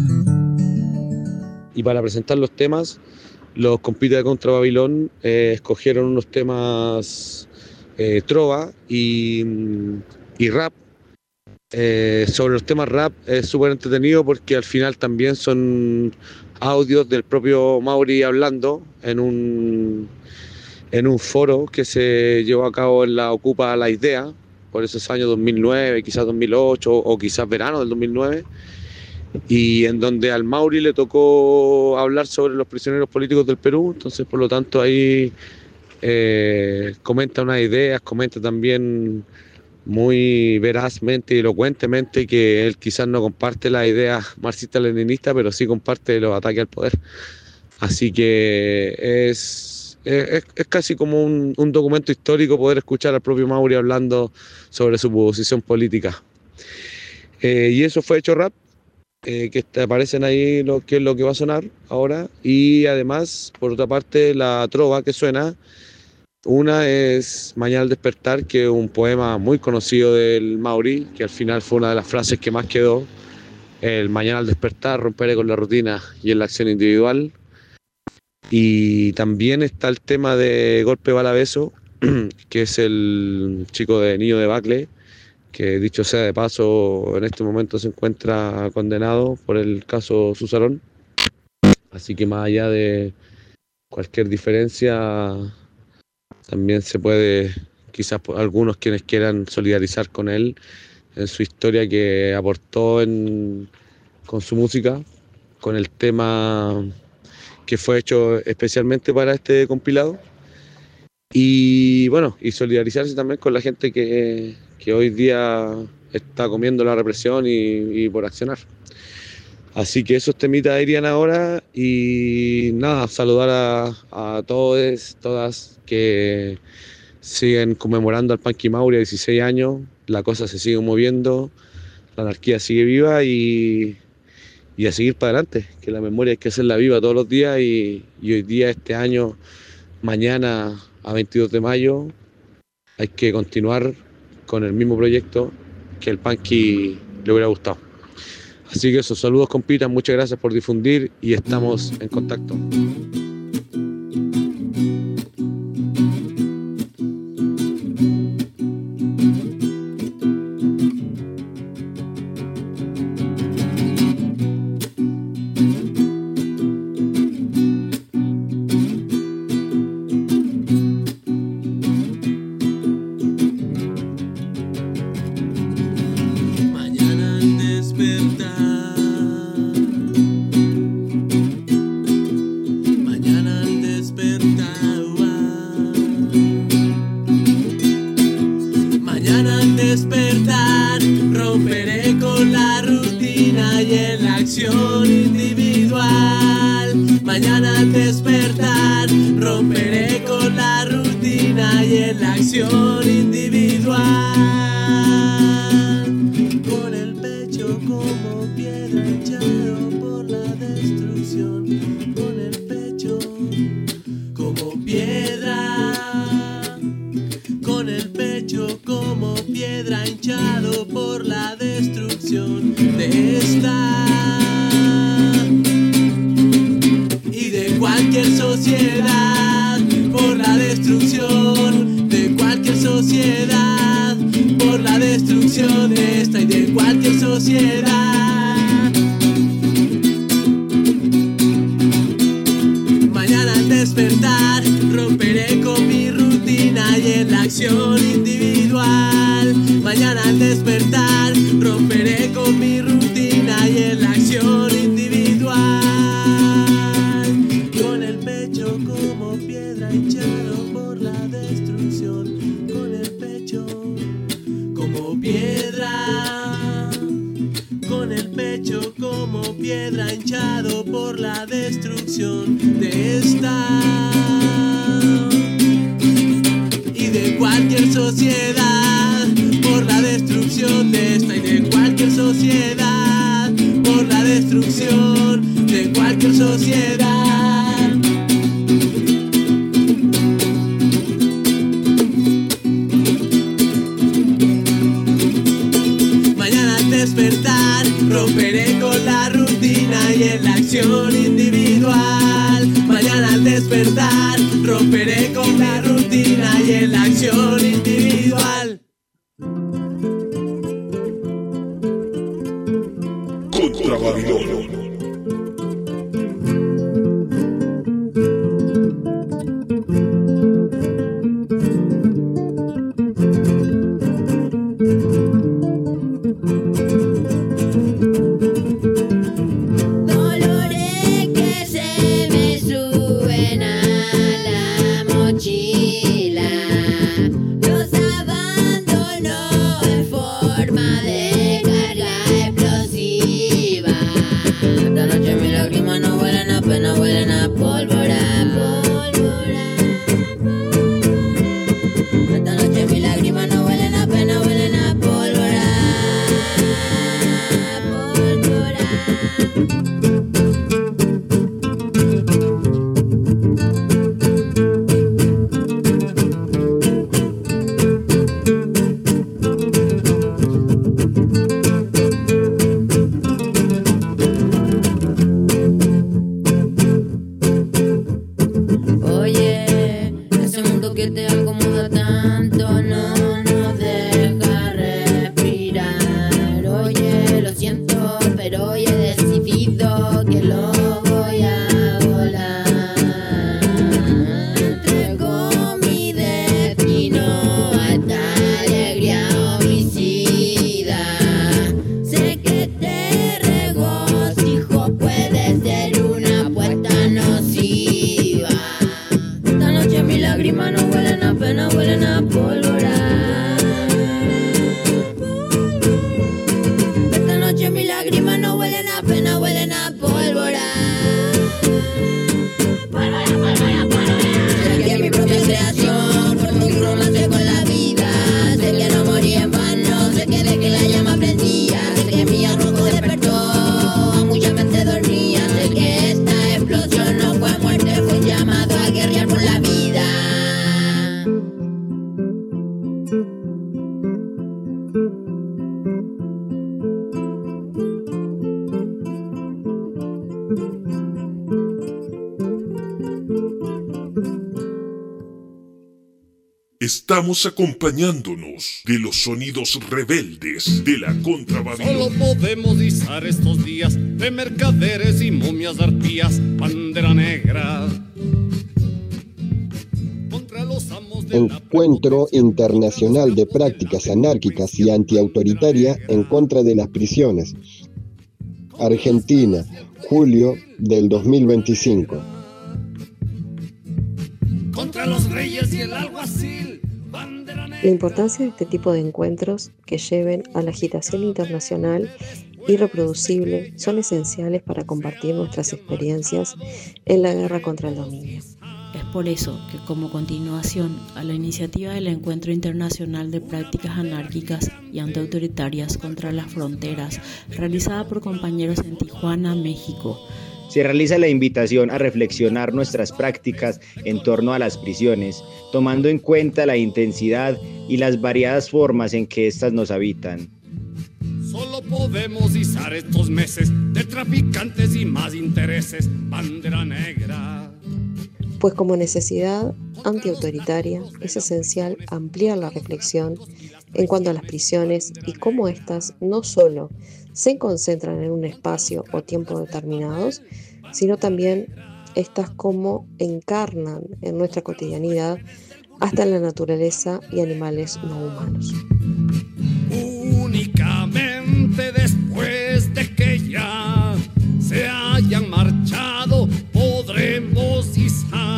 Y para presentar los temas, los compitas de Contrababilón eh, escogieron unos temas eh, trova y, y rap. Eh, sobre los temas rap es súper entretenido porque al final también son audios del propio Mauri hablando en un, en un foro que se llevó a cabo en la Ocupa La Idea, por esos años dos mil nueve, quizás dos mil ocho o quizás verano del dos mil nueve, y en donde al Mauri le tocó hablar sobre los prisioneros políticos del Perú. Entonces, por lo tanto, ahí eh, comenta unas ideas, comenta también muy verazmente y elocuentemente que él quizás no comparte las ideas marxistas-leninistas, pero sí comparte los ataques al poder. Así que es, es, es casi como un, un documento histórico poder escuchar al propio Mauri hablando sobre su posición política. Eh, y eso fue Hecho Rap, eh, que te aparecen ahí lo que es lo que va a sonar ahora. Y además, por otra parte, la trova que suena. Una es Mañana al despertar, que es un poema muy conocido del Mauri, que al final fue una de las frases que más quedó. El mañana al despertar, romperé con la rutina y en la acción individual. Y también está el tema de Golpe Bala Beso, que es el chico de Niño de Bacle, que dicho sea de paso, en este momento se encuentra condenado por el caso Susarón. Así que más allá de cualquier diferencia, también se puede, quizás algunos quienes quieran solidarizar con él en su historia que aportó en, con su música, con el tema que fue hecho especialmente para este compilado. Y bueno, y solidarizarse también con la gente que, que hoy día está comiendo la represión y, y por accionar. Así que esos temitas irían ahora y nada, saludar a, a todos, todas que siguen conmemorando al Punky Mauri a dieciséis años. La cosa se sigue moviendo, la anarquía sigue viva y, y a seguir para adelante, que la memoria hay que hacerla viva todos los días y, y hoy día, este año, mañana a veintidós de mayo, hay que continuar con el mismo proyecto que el Punky le hubiera gustado. Así que esos saludos, compitas, muchas gracias por difundir y estamos en contacto. Estamos acompañándonos de los sonidos rebeldes de la Contra Babilón. Solo podemos izar estos días de mercaderes y momias arpías, bandera negra. Contra los amos de Encuentro Internacional de Prácticas Anárquicas y Antiautoritaria en contra de las prisiones. Argentina, julio del dos mil veinticinco. Contra los reyes y el alguacil. La importancia de este tipo de encuentros que lleven a la agitación internacional irreproducible son esenciales para compartir nuestras experiencias en la guerra contra el dominio. Es por eso que, como continuación a la iniciativa del Encuentro Internacional de Prácticas Anárquicas y Antiautoritarias contra las Fronteras, realizada por compañeros en Tijuana, México, se realiza la invitación a reflexionar nuestras prácticas en torno a las prisiones, tomando en cuenta la intensidad y las variadas formas en que éstas nos habitan. Solo podemos izar estos meses de traficantes y más intereses, bandera negra. Pues como necesidad antiautoritaria es esencial ampliar la reflexión en cuanto a las prisiones y cómo éstas no solo se concentran en un espacio o tiempo determinados, sino también estas como encarnan en nuestra cotidianidad hasta en la naturaleza y animales no humanos. Únicamente después de que ya se hayan marchado podremos izar.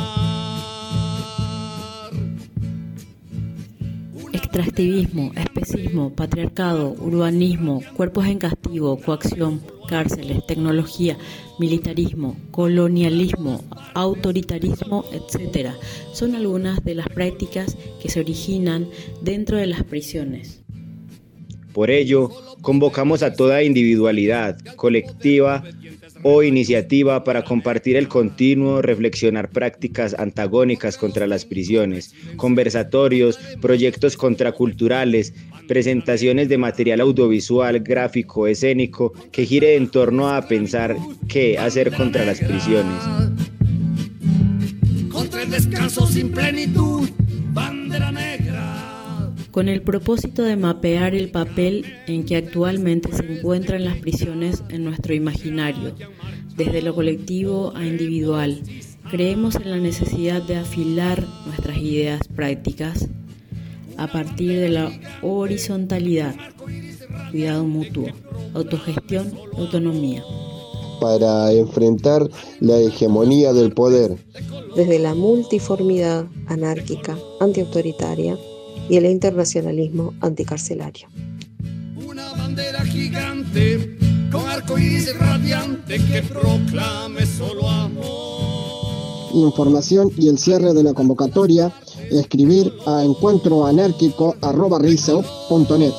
Extractivismo, especismo, patriarcado, urbanismo, cuerpos en castigo, coacción, cárceles, tecnología, militarismo, colonialismo, autoritarismo, etcétera, son algunas de las prácticas que se originan dentro de las prisiones. Por ello, convocamos a toda individualidad, colectiva o iniciativa para compartir el continuo, reflexionar prácticas antagónicas contra las prisiones, conversatorios, proyectos contraculturales, presentaciones de material audiovisual, gráfico, escénico, que gire en torno a pensar qué hacer contra las prisiones. Contra el descanso sin plenitud, bandera negra. Con el propósito de mapear el papel en que actualmente se encuentran las prisiones en nuestro imaginario, desde lo colectivo a individual, creemos en la necesidad de afilar nuestras ideas prácticas a partir de la horizontalidad, cuidado mutuo, autogestión y autonomía. Para enfrentar la hegemonía del poder. Desde la multiformidad anárquica, antiautoritaria, y el internacionalismo anticarcelario. Una bandera gigante con arcoíris radiante que proclame solo amor. Información y el cierre de la convocatoria, escribir a encuentroanárquico arroba riseup punto net.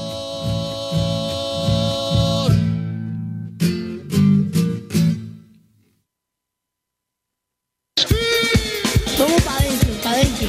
Vamos para adentro, para adentro.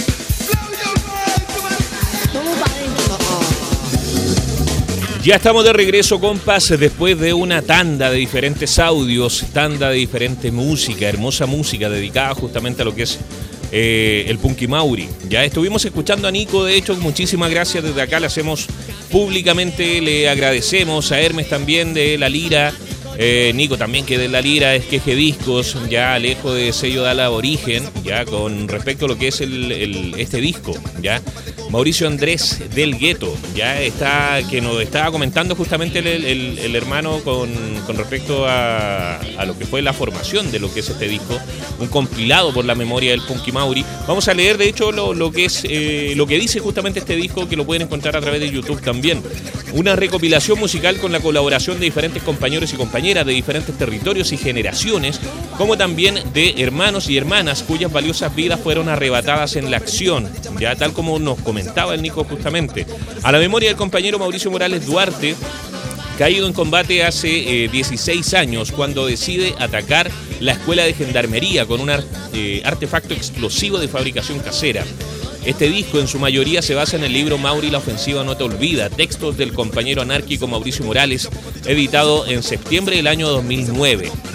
Ya estamos de regreso, compas, después de una tanda de diferentes audios, tanda de diferente música, hermosa música dedicada justamente a lo que es eh, el Punky Mauri. Ya estuvimos escuchando a Nico, de hecho, muchísimas gracias desde acá, le hacemos públicamente, le agradecemos a Hermes también de La Lira, eh, Nico también que de La Lira es Queje Discos, ya Alejo de Sello Dala Origen, ya con respecto a lo que es el, el, este disco, ya. Mauricio Andrés del Gueto, ya está, que nos estaba comentando justamente el, el, el hermano con, con respecto a, a lo que fue la formación de lo que es este disco, un compilado por la memoria del Punky Mauri. Vamos a leer de hecho lo, lo que es eh, lo que dice justamente este disco, que lo pueden encontrar a través de YouTube también. Una recopilación musical con la colaboración de diferentes compañeros y compañeras de diferentes territorios y generaciones, como también de hermanos y hermanas cuyas valiosas vidas fueron arrebatadas en la acción, ya tal como nos comentaba el Nico justamente. A la memoria del compañero Mauricio Morales Duarte, caído en combate hace eh, dieciséis años, cuando decide atacar la escuela de gendarmería con un eh, artefacto explosivo de fabricación casera. Este disco en su mayoría se basa en el libro Mauri, la ofensiva no te olvida, textos del compañero anárquico Mauricio Morales, editado en septiembre del año dos mil nueve.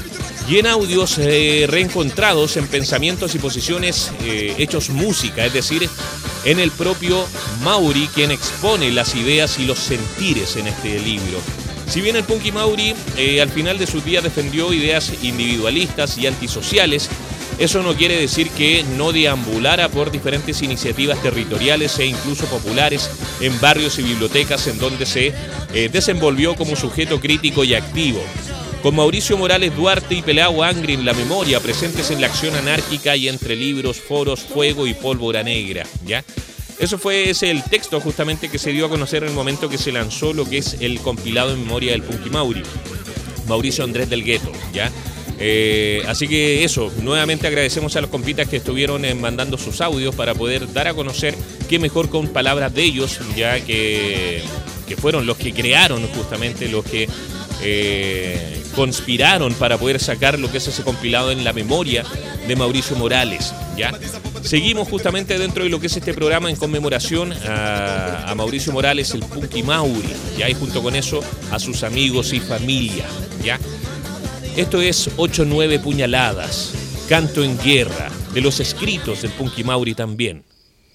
y en audios eh, reencontrados en pensamientos y posiciones eh, hechos música, es decir, en el propio Mauri, quien expone las ideas y los sentires en este libro. Si bien el Punky Mauri eh, al final de sus días defendió ideas individualistas y antisociales, eso no quiere decir que no deambulara por diferentes iniciativas territoriales e incluso populares en barrios y bibliotecas en donde se eh, desenvolvió como sujeto crítico y activo. Con Mauricio Morales Duarte y Pelao Angrin La Memoria presentes en la acción anárquica y entre libros, foros, fuego y pólvora negra, ¿ya? Eso fue ese el texto justamente que se dio a conocer en el momento que se lanzó lo que es el compilado en memoria del Punky Mauri, Mauricio Andrés del Gueto, ¿ya? Eh, así que eso, nuevamente agradecemos a los compitas que estuvieron eh, mandando sus audios para poder dar a conocer, qué mejor con palabras de ellos, ya que, que fueron los que crearon justamente, los que eh, conspiraron para poder sacar lo que es ese compilado en la memoria de Mauricio Morales, ¿ya? Seguimos justamente dentro de lo que es este programa en conmemoración a, a Mauricio Morales, el Punky Mauri, ¿ya? Y junto con eso a sus amigos y familia, ¿ya? Esto es ocho nueve puñaladas, canto en guerra, de los escritos del Punky Mauri también.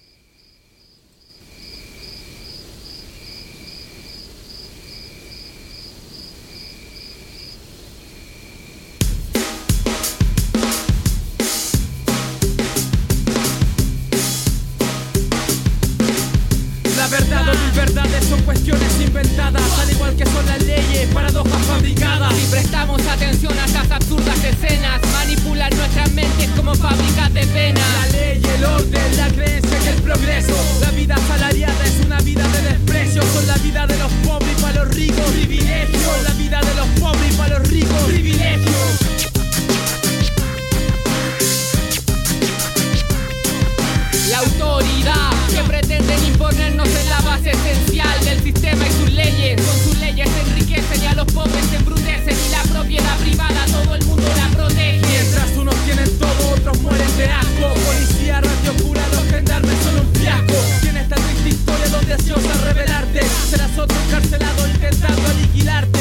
La verdad o mis verdades son cuestiones inventadas, al igual que son las leyes, paradojas fabricadas. Si prestamos atención a estas absurdas escenas, manipulan nuestras mentes como fábricas de penas. La ley, el orden, la creencia y el progreso. La vida asalariada es una vida de desprecio. Son la vida de los pobres y para los ricos, privilegios. Son la vida de los pobres y para los ricos, privilegios. La autoridad que pretenden imponernos en la base esencial del sistema y sus leyes. Con sus leyes se enriquecen y a los pobres se embrutecen, y la propiedad privada todo el mundo la protege. Mientras unos tienen todo, otros mueren de asco. Policía, radio cura, los gendarmes son un fiasco. Tiene esta triste historia donde se osa revelarte. Serás otro encarcelado intentando aniquilarte.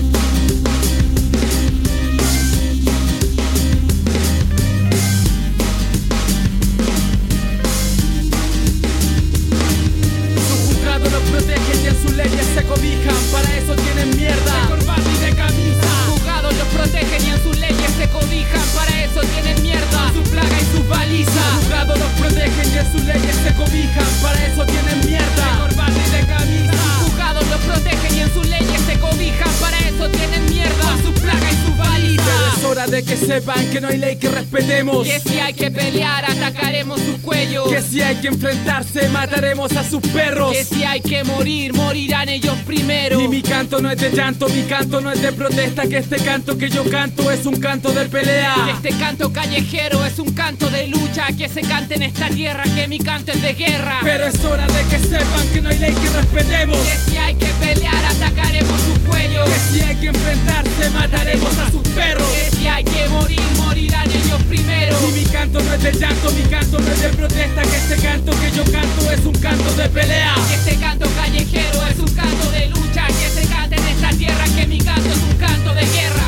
Los protegen y en sus leyes se cobijan, para eso tienen mierda de corbata y de camisa. Juzgados los protegen y en sus leyes se cobijan, para eso tienen mierda su plaga y sus balizas. Juzgados los protegen y en sus leyes se cobijan, para eso tienen mierda de corbata y de camisa. Juzgados los protegen y en sus leyes se cobijan, para eso tienen mierda su plaga y sus balizas. Pero es hora de que sepan que no hay ley que respetemos, que si hay que pelear atacaremos sus cuellos, que si hay que enfrentarse mataremos a sus perros, que si hay que morir, morirán ellos primero. Y mi canto no es de llanto, mi canto no es de protesta, que este canto que yo canto es un canto de pelea. Y este canto callejero es un canto de lucha, que se cante en esta tierra, que mi canto es de guerra. Pero es hora de que sepan que no hay ley que respetemos, que si hay que pelear atacaremos su cuello, que si hay que enfrentarse mataremos a sus perros, que si hay que morir, morirán ellos primero. Y mi canto no es de llanto, mi canto no es de protesta, que este canto que yo canto es un canto de pelea. Y este canto callejero es un canto de lucha, que se cante en esta tierra, que mi canto es un canto de guerra.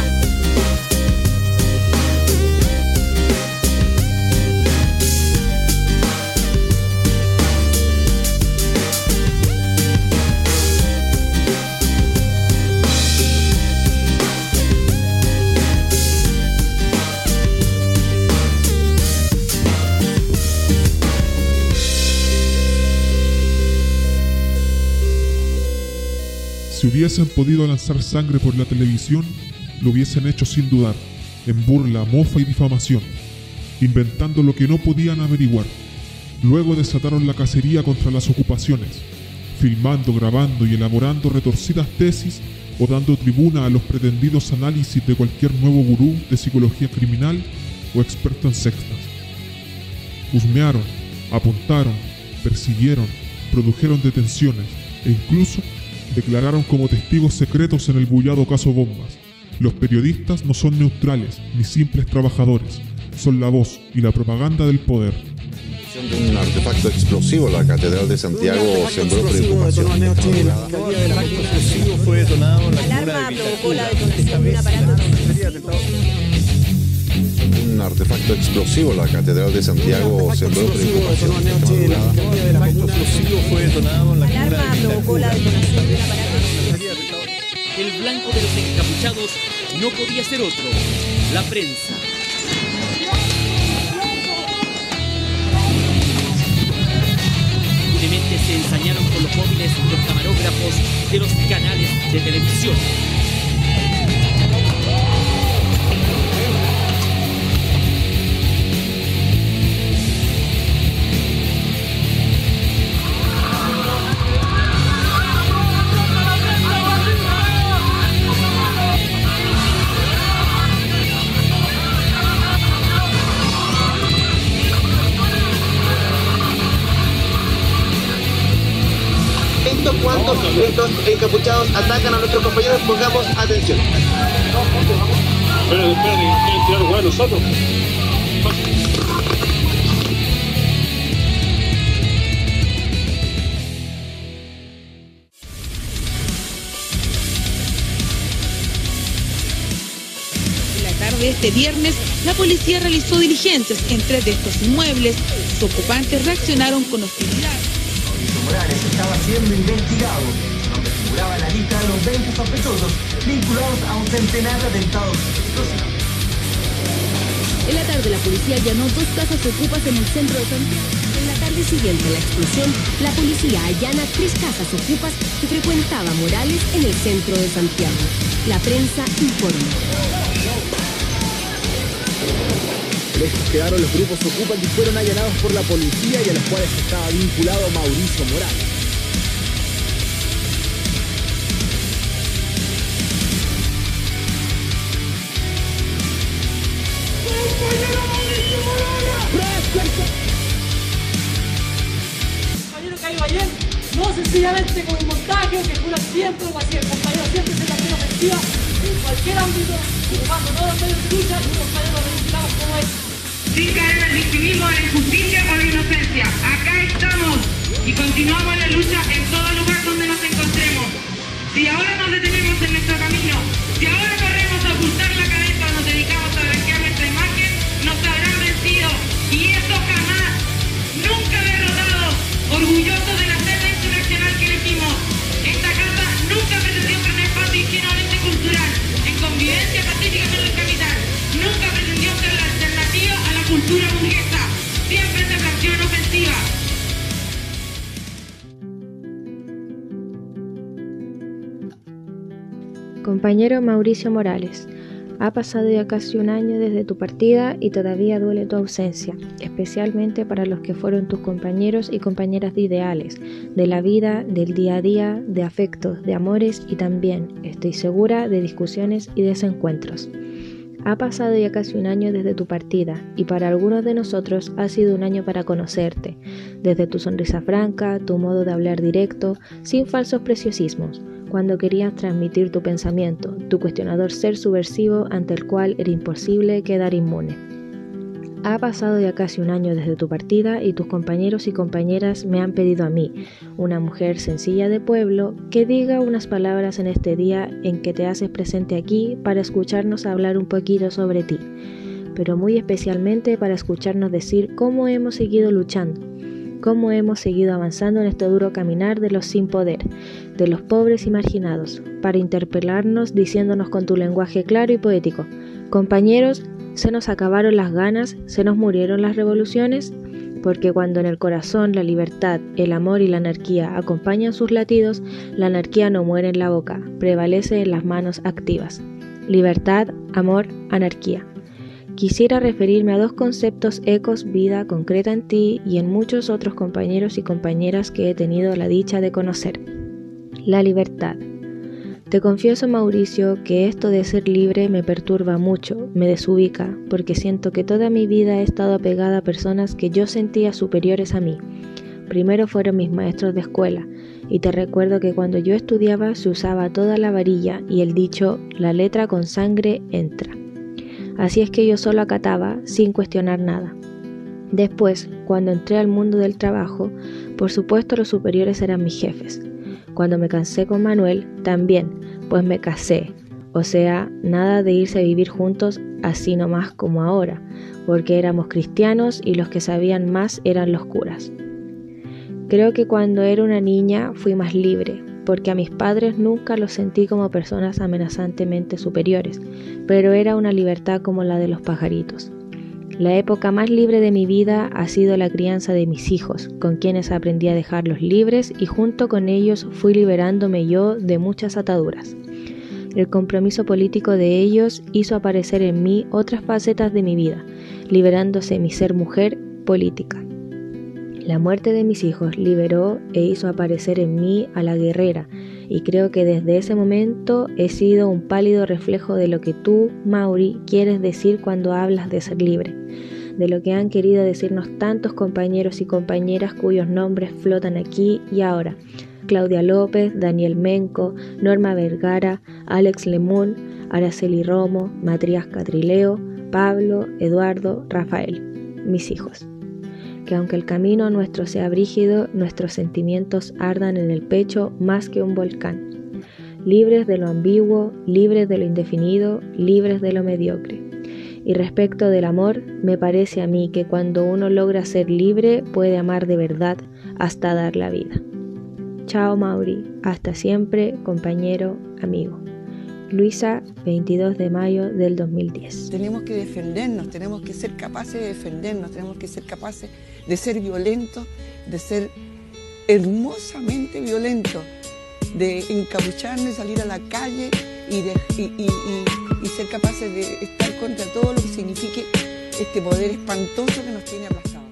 Si hubiesen podido lanzar sangre por la televisión, lo hubiesen hecho sin dudar, en burla, mofa y difamación, inventando lo que no podían averiguar. Luego desataron la cacería contra las ocupaciones, filmando, grabando y elaborando retorcidas tesis o dando tribuna a los pretendidos análisis de cualquier nuevo gurú de psicología criminal o experto en sectas. Husmearon, apuntaron, persiguieron, produjeron detenciones e incluso declararon como testigos secretos en el bullado caso Bombas. Los periodistas no son neutrales ni simples trabajadores, son la voz y la propaganda del poder. De un artefacto explosivo, la Catedral de Santiago sembró preocupación. El artefacto explosivo fue detonado en la comuna de Vitacura. Un artefacto explosivo en la Catedral de Santiago sembró preocupación. El artefacto explosivo fue detonado en la alarma provocó la detonación de un aparato. El blanco de los encapuchados no podía ser otro, la prensa. Impunemente se ensañaron con los móviles los camarógrafos de los canales de televisión. Cuántos estos encapuchados atacan a nuestros compañeros, pongamos atención. Espérate, espérate, que quieren tirar hueá a nosotros. En la tarde de este viernes, la policía realizó diligencias en tres de estos inmuebles. Sus ocupantes reaccionaron con hostilidad. Morales estaba siendo investigado, donde figuraba la lista de los veinte sospechosos vinculados a un centenar de atentados explosivos. En la tarde la policía allanó dos casas ocupas en el centro de Santiago. En la tarde siguiente a la explosión, la policía allana tres casas ocupas que frecuentaba Morales en el centro de Santiago. La prensa informa. Lejos quedaron los grupos ocupas que fueron allanados por la policía y a los cuales estaba vinculado Mauricio Morales. ¡Compañero Mauricio Morales! Compañero cayó ayer, no sencillamente con un montaje o que fue un accidente o algo así. El compañero siempre se mantiene ofensiva en cualquier ámbito, ocupando todos los medios de lucha, y un compañero lo reivindicamos como es. Sin caer en el victimismo, en la injusticia o la inocencia. Acá estamos y continuamos la lucha en todo lugar donde nos encontremos. Si ahora nos detenemos en nuestro camino, si ahora corremos a ocultar la cabeza o nos dedicamos a blanquear nuestra imagen, nos habrán vencido. Y eso jamás, nunca derrotados, orgullosos de la senda insurreccional que elegimos. Esta casa nunca pretendió ser un espacio ingenuamente cultural, en convivencia pacífica con el capital. Nunca pretendió ser la alternativa a la cultura burguesa. Siempre se planteó en ofensiva. Compañero Mauricio Morales, ha pasado ya casi un año desde tu partida y todavía duele tu ausencia, especialmente para los que fueron tus compañeros y compañeras de ideales, de la vida, del día a día, de afectos, de amores y también, estoy segura, de discusiones y desencuentros. Ha pasado ya casi un año desde tu partida y para algunos de nosotros ha sido un año para conocerte, desde tu sonrisa franca, tu modo de hablar directo, sin falsos preciosismos, cuando querías transmitir tu pensamiento, tu cuestionador ser subversivo ante el cual era imposible quedar inmune. Ha pasado ya casi un año desde tu partida y tus compañeros y compañeras me han pedido a mí, una mujer sencilla de pueblo, que diga unas palabras en este día en que te haces presente aquí para escucharnos hablar un poquito sobre ti, pero muy especialmente para escucharnos decir cómo hemos seguido luchando, cómo hemos seguido avanzando en este duro caminar de los sin poder, de los pobres y marginados, para interpelarnos diciéndonos con tu lenguaje claro y poético: compañeros, se nos acabaron las ganas, se nos murieron las revoluciones, porque cuando en el corazón la libertad, el amor y la anarquía acompañan sus latidos, la anarquía no muere en la boca, prevalece en las manos activas. Libertad, amor, anarquía. Quisiera referirme a dos conceptos ecos vida concreta en ti y en muchos otros compañeros y compañeras que he tenido la dicha de conocer. La libertad. Te confieso, Mauricio, que esto de ser libre me perturba mucho, me desubica, porque siento que toda mi vida he estado apegada a personas que yo sentía superiores a mí. Primero fueron mis maestros de escuela, y te recuerdo que cuando yo estudiaba se usaba toda la varilla y el dicho, la letra con sangre entra. Así es que yo solo acataba, sin cuestionar nada. Después, cuando entré al mundo del trabajo, por supuesto los superiores eran mis jefes. Cuando me casé con Manuel, también, pues me casé. O sea, nada de irse a vivir juntos así nomás como ahora, porque éramos cristianos y los que sabían más eran los curas. Creo que cuando era una niña fui más libre, porque a mis padres nunca los sentí como personas amenazantemente superiores, pero era una libertad como la de los pajaritos. La época más libre de mi vida ha sido la crianza de mis hijos, con quienes aprendí a dejarlos libres y junto con ellos fui liberándome yo de muchas ataduras. El compromiso político de ellos hizo aparecer en mí otras facetas de mi vida, liberándose mi ser mujer política. La muerte de mis hijos liberó e hizo aparecer en mí a la guerrera, y creo que desde ese momento he sido un pálido reflejo de lo que tú, Mauri, quieres decir cuando hablas de ser libre, de lo que han querido decirnos tantos compañeros y compañeras cuyos nombres flotan aquí y ahora: Claudia López, Daniel Menco, Norma Vergara, Alex Lemún, Araceli Romo, Matías Catrileo, Pablo, Eduardo, Rafael, mis hijos. Que aunque el camino nuestro sea brígido, nuestros sentimientos ardan en el pecho más que un volcán. Libres de lo ambiguo, libres de lo indefinido, libres de lo mediocre. Y respecto del amor, me parece a mí que cuando uno logra ser libre, puede amar de verdad hasta dar la vida. Chao Mauri, hasta siempre, compañero, amigo. Luisa, veintidós de mayo del dos mil diez. Tenemos que defendernos, tenemos que ser capaces de defendernos, tenemos que ser capaces de ser violentos, de ser hermosamente violentos, de encapucharnos y salir a la calle y, de, y, y, y, y ser capaces de estar contra todo lo que signifique este poder espantoso que nos tiene aplastados.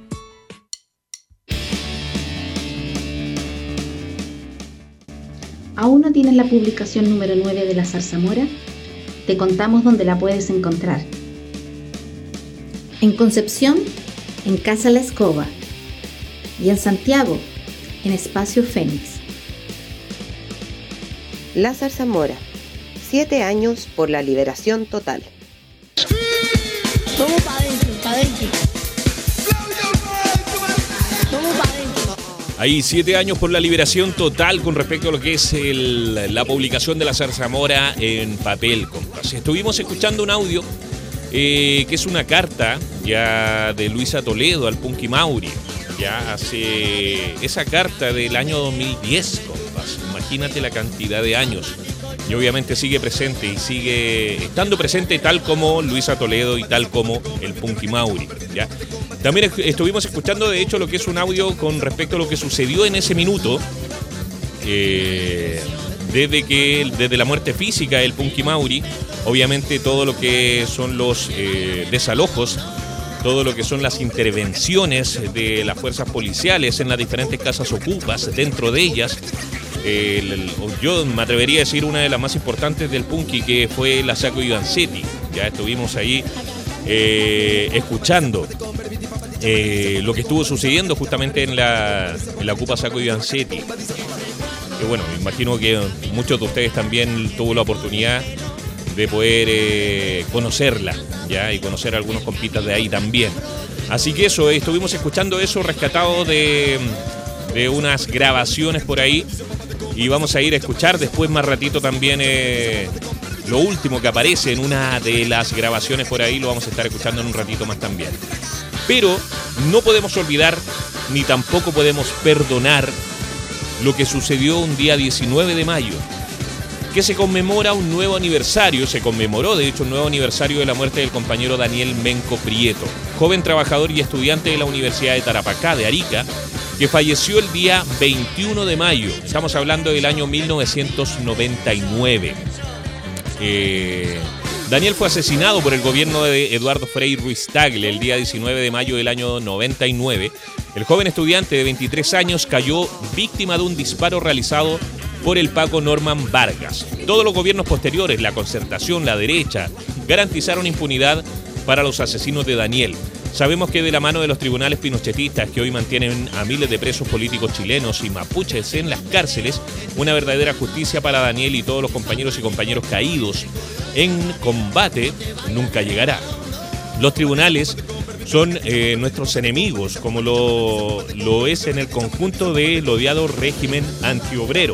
¿Aún no tienes la publicación número nueve de la Zarzamora? Te contamos dónde la puedes encontrar. En Concepción, en Casa La Escoba. Y en Santiago, en Espacio Fénix. La Zarzamora. Siete años por la liberación total. Vamos para adentro, para adentro. Vamos para adentro. Hay siete años por la liberación total con respecto a lo que es el, la publicación de la Zarzamora en papel, compas. Estuvimos escuchando un audio eh, que es una carta ya de Luisa Toledo al Punky Mauri. Ya hace esa carta del año dos mil diez, compas. Imagínate la cantidad de años. Y obviamente sigue presente y sigue estando presente tal como Luisa Toledo y tal como el Punky Mauri, ¿ya? También estuvimos escuchando, de hecho, lo que es un audio con respecto a lo que sucedió en ese minuto, eh, desde que desde la muerte física del Punky Mauri, obviamente todo lo que son los eh, desalojos, todo lo que son las intervenciones de las fuerzas policiales en las diferentes casas ocupas, dentro de ellas, eh, el, yo me atrevería a decir una de las más importantes del Punky, que fue la Sacco Ivanzetti. Ya estuvimos ahí eh, escuchando Eh, lo que estuvo sucediendo justamente en la, en la Ocupa Sacco Ivanzetti. Que bueno, me imagino que muchos de ustedes también tuvo la oportunidad de poder eh, conocerla, ¿ya? Y conocer a algunos compitas de ahí también. Así que eso, eh, estuvimos escuchando eso rescatado de, de unas grabaciones por ahí. Y vamos a ir a escuchar después más ratito también eh, lo último que aparece en una de las grabaciones por ahí. Lo vamos a estar escuchando en un ratito más también. Pero no podemos olvidar, ni tampoco podemos perdonar lo que sucedió un día diecinueve de mayo, que se conmemora un nuevo aniversario, se conmemoró de hecho un nuevo aniversario de la muerte del compañero Daniel Menco Prieto, joven trabajador y estudiante de la Universidad de Tarapacá, de Arica, que falleció el día veintiuno de mayo, estamos hablando del año mil novecientos noventa y nueve. Eh... Daniel fue asesinado por el gobierno de Eduardo Frei Ruiz Tagle el día diecinueve de mayo del año noventa y nueve. El joven estudiante de veintitrés años cayó víctima de un disparo realizado por el Paco Norman Vargas. Todos los gobiernos posteriores, la Concertación, la derecha, garantizaron impunidad para los asesinos de Daniel. Sabemos que de la mano de los tribunales pinochetistas que hoy mantienen a miles de presos políticos chilenos y mapuches en las cárceles, una verdadera justicia para Daniel y todos los compañeros y compañeros caídos en combate nunca llegará. Los tribunales son eh, nuestros enemigos, como lo, lo es en el conjunto del odiado régimen antiobrero.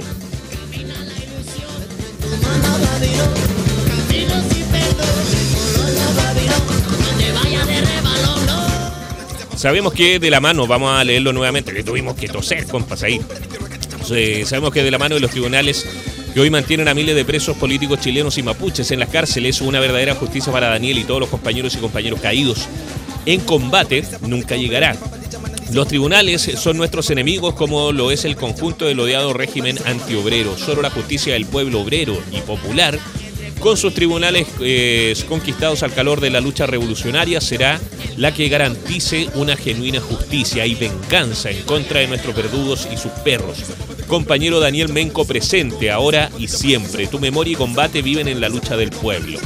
Sabemos que de la mano, vamos a leerlo nuevamente, que tuvimos que toser, compas, ahí. Eh, sabemos que de la mano de los tribunales que hoy mantienen a miles de presos políticos chilenos y mapuches en las cárceles, una verdadera justicia para Daniel y todos los compañeros y compañeros caídos en combate nunca llegará. Los tribunales son nuestros enemigos, como lo es el conjunto del odiado régimen antiobrero. Solo la justicia del pueblo obrero y popular, con sus tribunales eh, conquistados al calor de la lucha revolucionaria, será la que garantice una genuina justicia y venganza en contra de nuestros verdugos y sus perros. Compañero Daniel Menco, presente, ahora y siempre. Tu memoria y combate viven en la lucha del pueblo.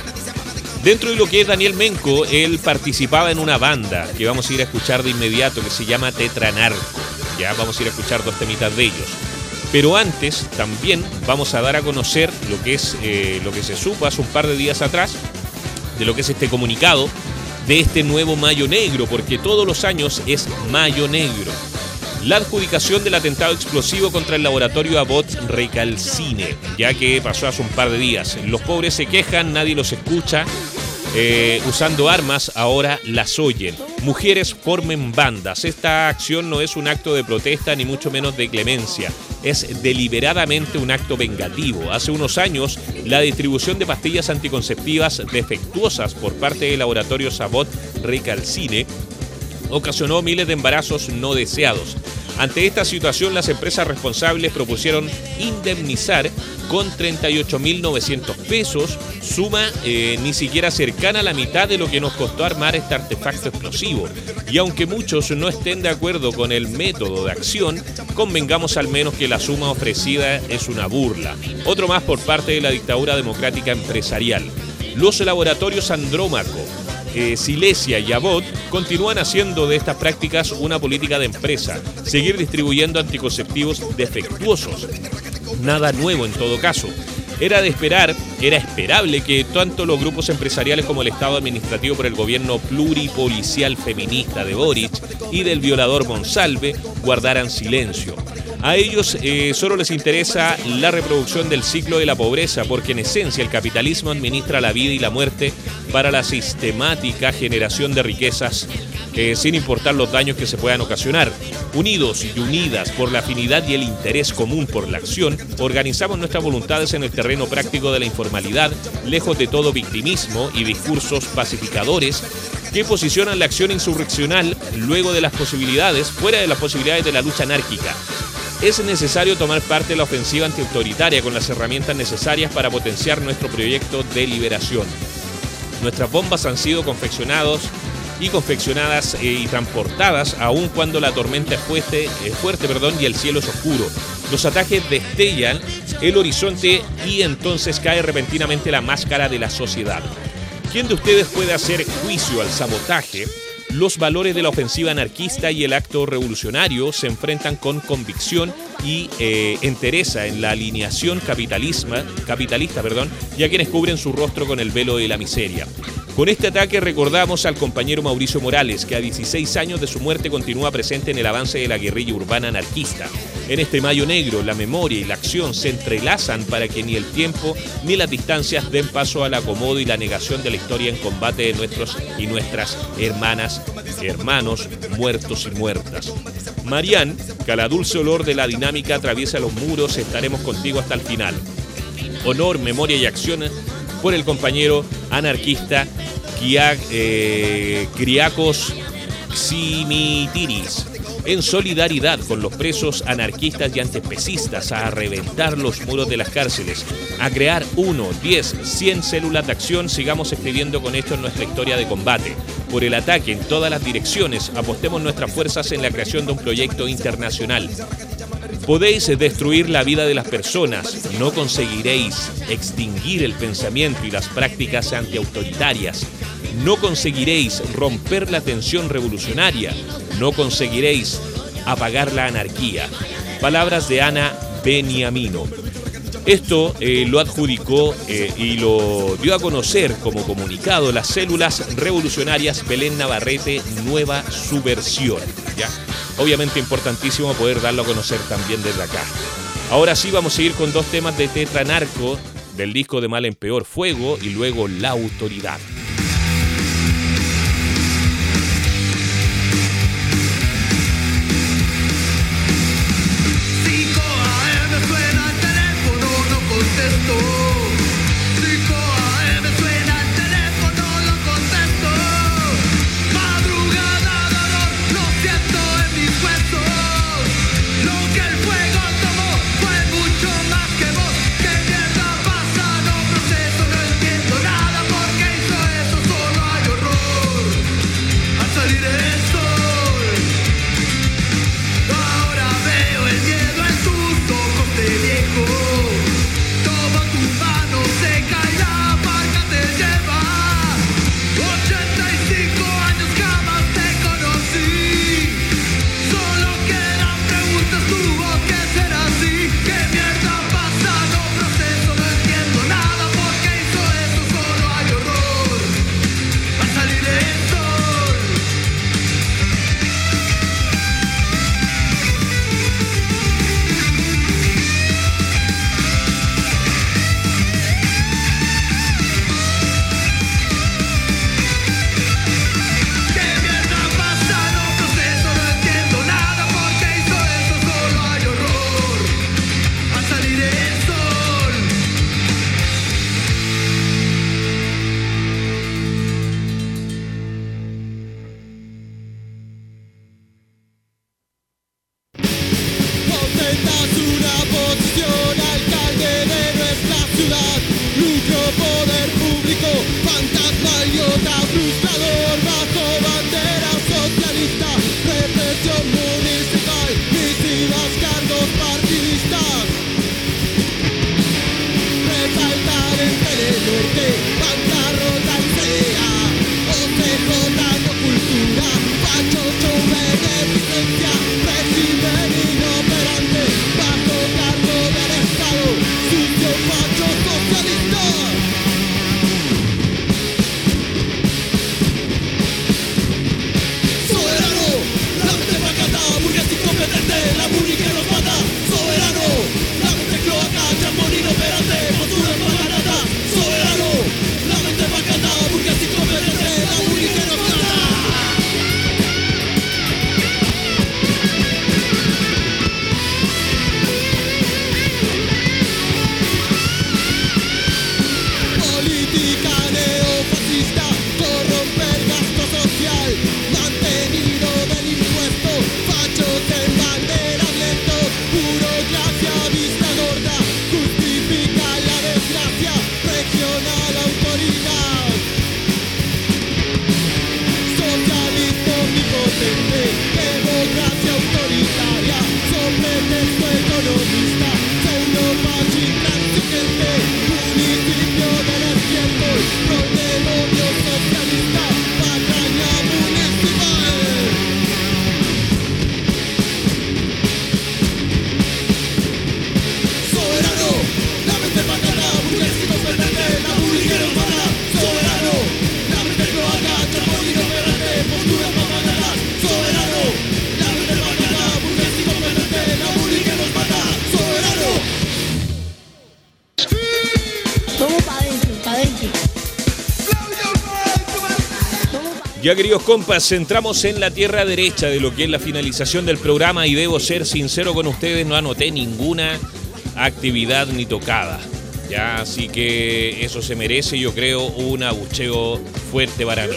Dentro de lo que es Daniel Menco, él participaba en una banda que vamos a ir a escuchar de inmediato, que se llama Tetranarco. Ya vamos a ir a escuchar dos temitas de ellos. Pero antes también vamos a dar a conocer lo que es eh, lo que se supo hace un par de días atrás, de lo que es este comunicado de este nuevo Mayo Negro, porque todos los años es Mayo Negro. La adjudicación del atentado explosivo contra el laboratorio Abbott Recalcine, ya que pasó hace un par de días. Los pobres se quejan, nadie los escucha. Eh, usando armas, ahora las oyen. Mujeres formen bandas. Esta acción no es un acto de protesta ni mucho menos de clemencia. Es deliberadamente un acto vengativo. Hace unos años, la distribución de pastillas anticonceptivas defectuosas por parte de laboratorios Abbott Recalcine ocasionó miles de embarazos no deseados. Ante esta situación, las empresas responsables propusieron indemnizar con treinta y ocho mil novecientos pesos, suma eh, ni siquiera cercana a la mitad de lo que nos costó armar este artefacto explosivo. Y aunque muchos no estén de acuerdo con el método de acción, convengamos al menos que la suma ofrecida es una burla. Otro más por parte de la dictadura democrática empresarial. Los laboratorios Andrómaco, Eh, Silesia y Abbott continúan haciendo de estas prácticas una política de empresa, seguir distribuyendo anticonceptivos defectuosos. Nada nuevo en todo caso. Era de esperar, era esperable que tanto los grupos empresariales como el Estado administrativo por el gobierno pluripolicial feminista de Boric y del violador Monsalve guardaran silencio. A ellos eh, solo les interesa la reproducción del ciclo de la pobreza, porque en esencia el capitalismo administra la vida y la muerte para la sistemática generación de riquezas, eh, sin importar los daños que se puedan ocasionar. Unidos y unidas por la afinidad y el interés común por la acción, organizamos nuestras voluntades en el terreno práctico de la informalidad, lejos de todo victimismo y discursos pacificadores que posicionan la acción insurreccional luego de las posibilidades, fuera de las posibilidades de la lucha anárquica. Es necesario tomar parte de la ofensiva antiautoritaria con las herramientas necesarias para potenciar nuestro proyecto de liberación. Nuestras bombas han sido confeccionadas y confeccionadas eh, y transportadas aun cuando la tormenta es fuerte, eh, fuerte perdón, y el cielo es oscuro. Los ataques destellan el horizonte y entonces cae repentinamente la máscara de la sociedad. ¿Quién de ustedes puede hacer juicio al sabotaje? Los valores de la ofensiva anarquista y el acto revolucionario se enfrentan con convicción y eh, entereza en la alineación capitalisma, capitalista perdón, y a quienes cubren su rostro con el velo de la miseria. Con este ataque recordamos al compañero Mauricio Morales, que a dieciséis años de su muerte continúa presente en el avance de la guerrilla urbana anarquista. En este Mayo Negro, la memoria y la acción se entrelazan para que ni el tiempo ni las distancias den paso al acomodo y la negación de la historia en combate de nuestros y nuestras hermanas, hermanos, muertos y muertas. Marián, que a la dulce olor de la dinámica atraviesa los muros, estaremos contigo hasta el final. Honor, memoria y acción por el compañero anarquista Kiak, eh, Kriakos Ximitiris, en solidaridad con los presos anarquistas y antiespecistas, a reventar los muros de las cárceles, a crear uno, diez, cien células de acción. Sigamos escribiendo con esto en nuestra historia de combate. Por el ataque en todas las direcciones, apostemos nuestras fuerzas en la creación de un proyecto internacional. Podéis destruir la vida de las personas, no conseguiréis extinguir el pensamiento y las prácticas antiautoritarias. No conseguiréis romper la tensión revolucionaria, no conseguiréis apagar la anarquía. Palabras de Ana Beniamino. Esto eh, lo adjudicó eh, y lo dio a conocer como comunicado las células revolucionarias Belén Navarrete, Nueva Subversión. ¿Ya? Obviamente importantísimo poder darlo a conocer también desde acá. Ahora sí vamos a ir con dos temas de Tetranarco, del disco de Mal en Peor, Fuego, y luego La Autoridad. Ya, queridos compas, entramos en la tierra derecha de lo que es la finalización del programa y debo ser sincero con ustedes, no anoté ninguna actividad ni tocada. Ya, así que eso se merece, yo creo, un abucheo fuerte para mí.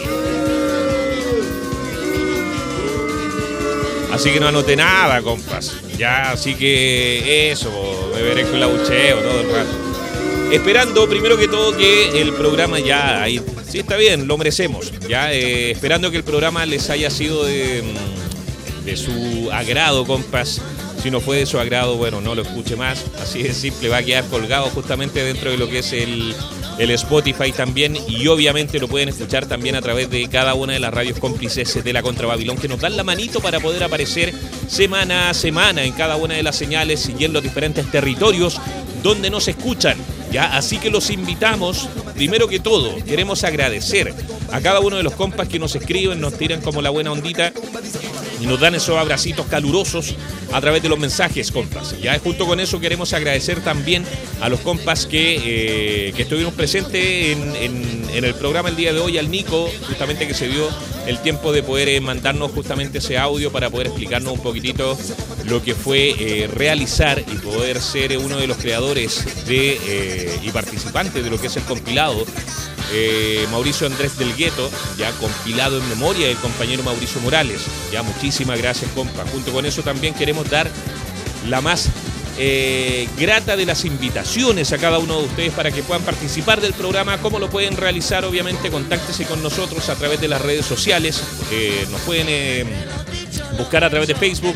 Así que no anoté nada, compas. Ya, así que eso, me veré con el abucheo todo el rato. Esperando, primero que todo, que el programa ya... Ahí, sí, está bien, lo merecemos. Ya, eh, esperando que el programa les haya sido de, de su agrado, compas. Si no fue de su agrado, bueno, no lo escuche más. Así de simple, va a quedar colgado justamente dentro de lo que es el, el Spotify también. Y obviamente lo pueden escuchar también a través de cada una de las radios cómplices de la Contra Babilón, que nos dan la manito para poder aparecer semana a semana en cada una de las señales y en los diferentes territorios donde nos escuchan. Ya, así que los invitamos, primero que todo, queremos agradecer a cada uno de los compas que nos escriben, nos tiran como la buena ondita y nos dan esos abracitos calurosos a través de los mensajes, compas. Ya, junto con eso queremos agradecer también a los compas que, eh, que estuvimos presentes en, en, en el programa el día de hoy, al Nico, justamente que se dio el tiempo de poder eh, mandarnos justamente ese audio para poder explicarnos un poquitito lo que fue eh, realizar y poder ser uno de los creadores de, eh, y participantes de lo que es el compilado. Eh, Mauricio Andrés del Gueto, ya compilado en memoria del compañero Mauricio Morales. Ya, muchísimas gracias, compa. Junto con eso también queremos dar la más eh, grata de las invitaciones a cada uno de ustedes para que puedan participar del programa. ¿Cómo lo pueden realizar? Obviamente, contáctese con nosotros a través de las redes sociales. Eh, nos pueden eh, buscar a través de Facebook.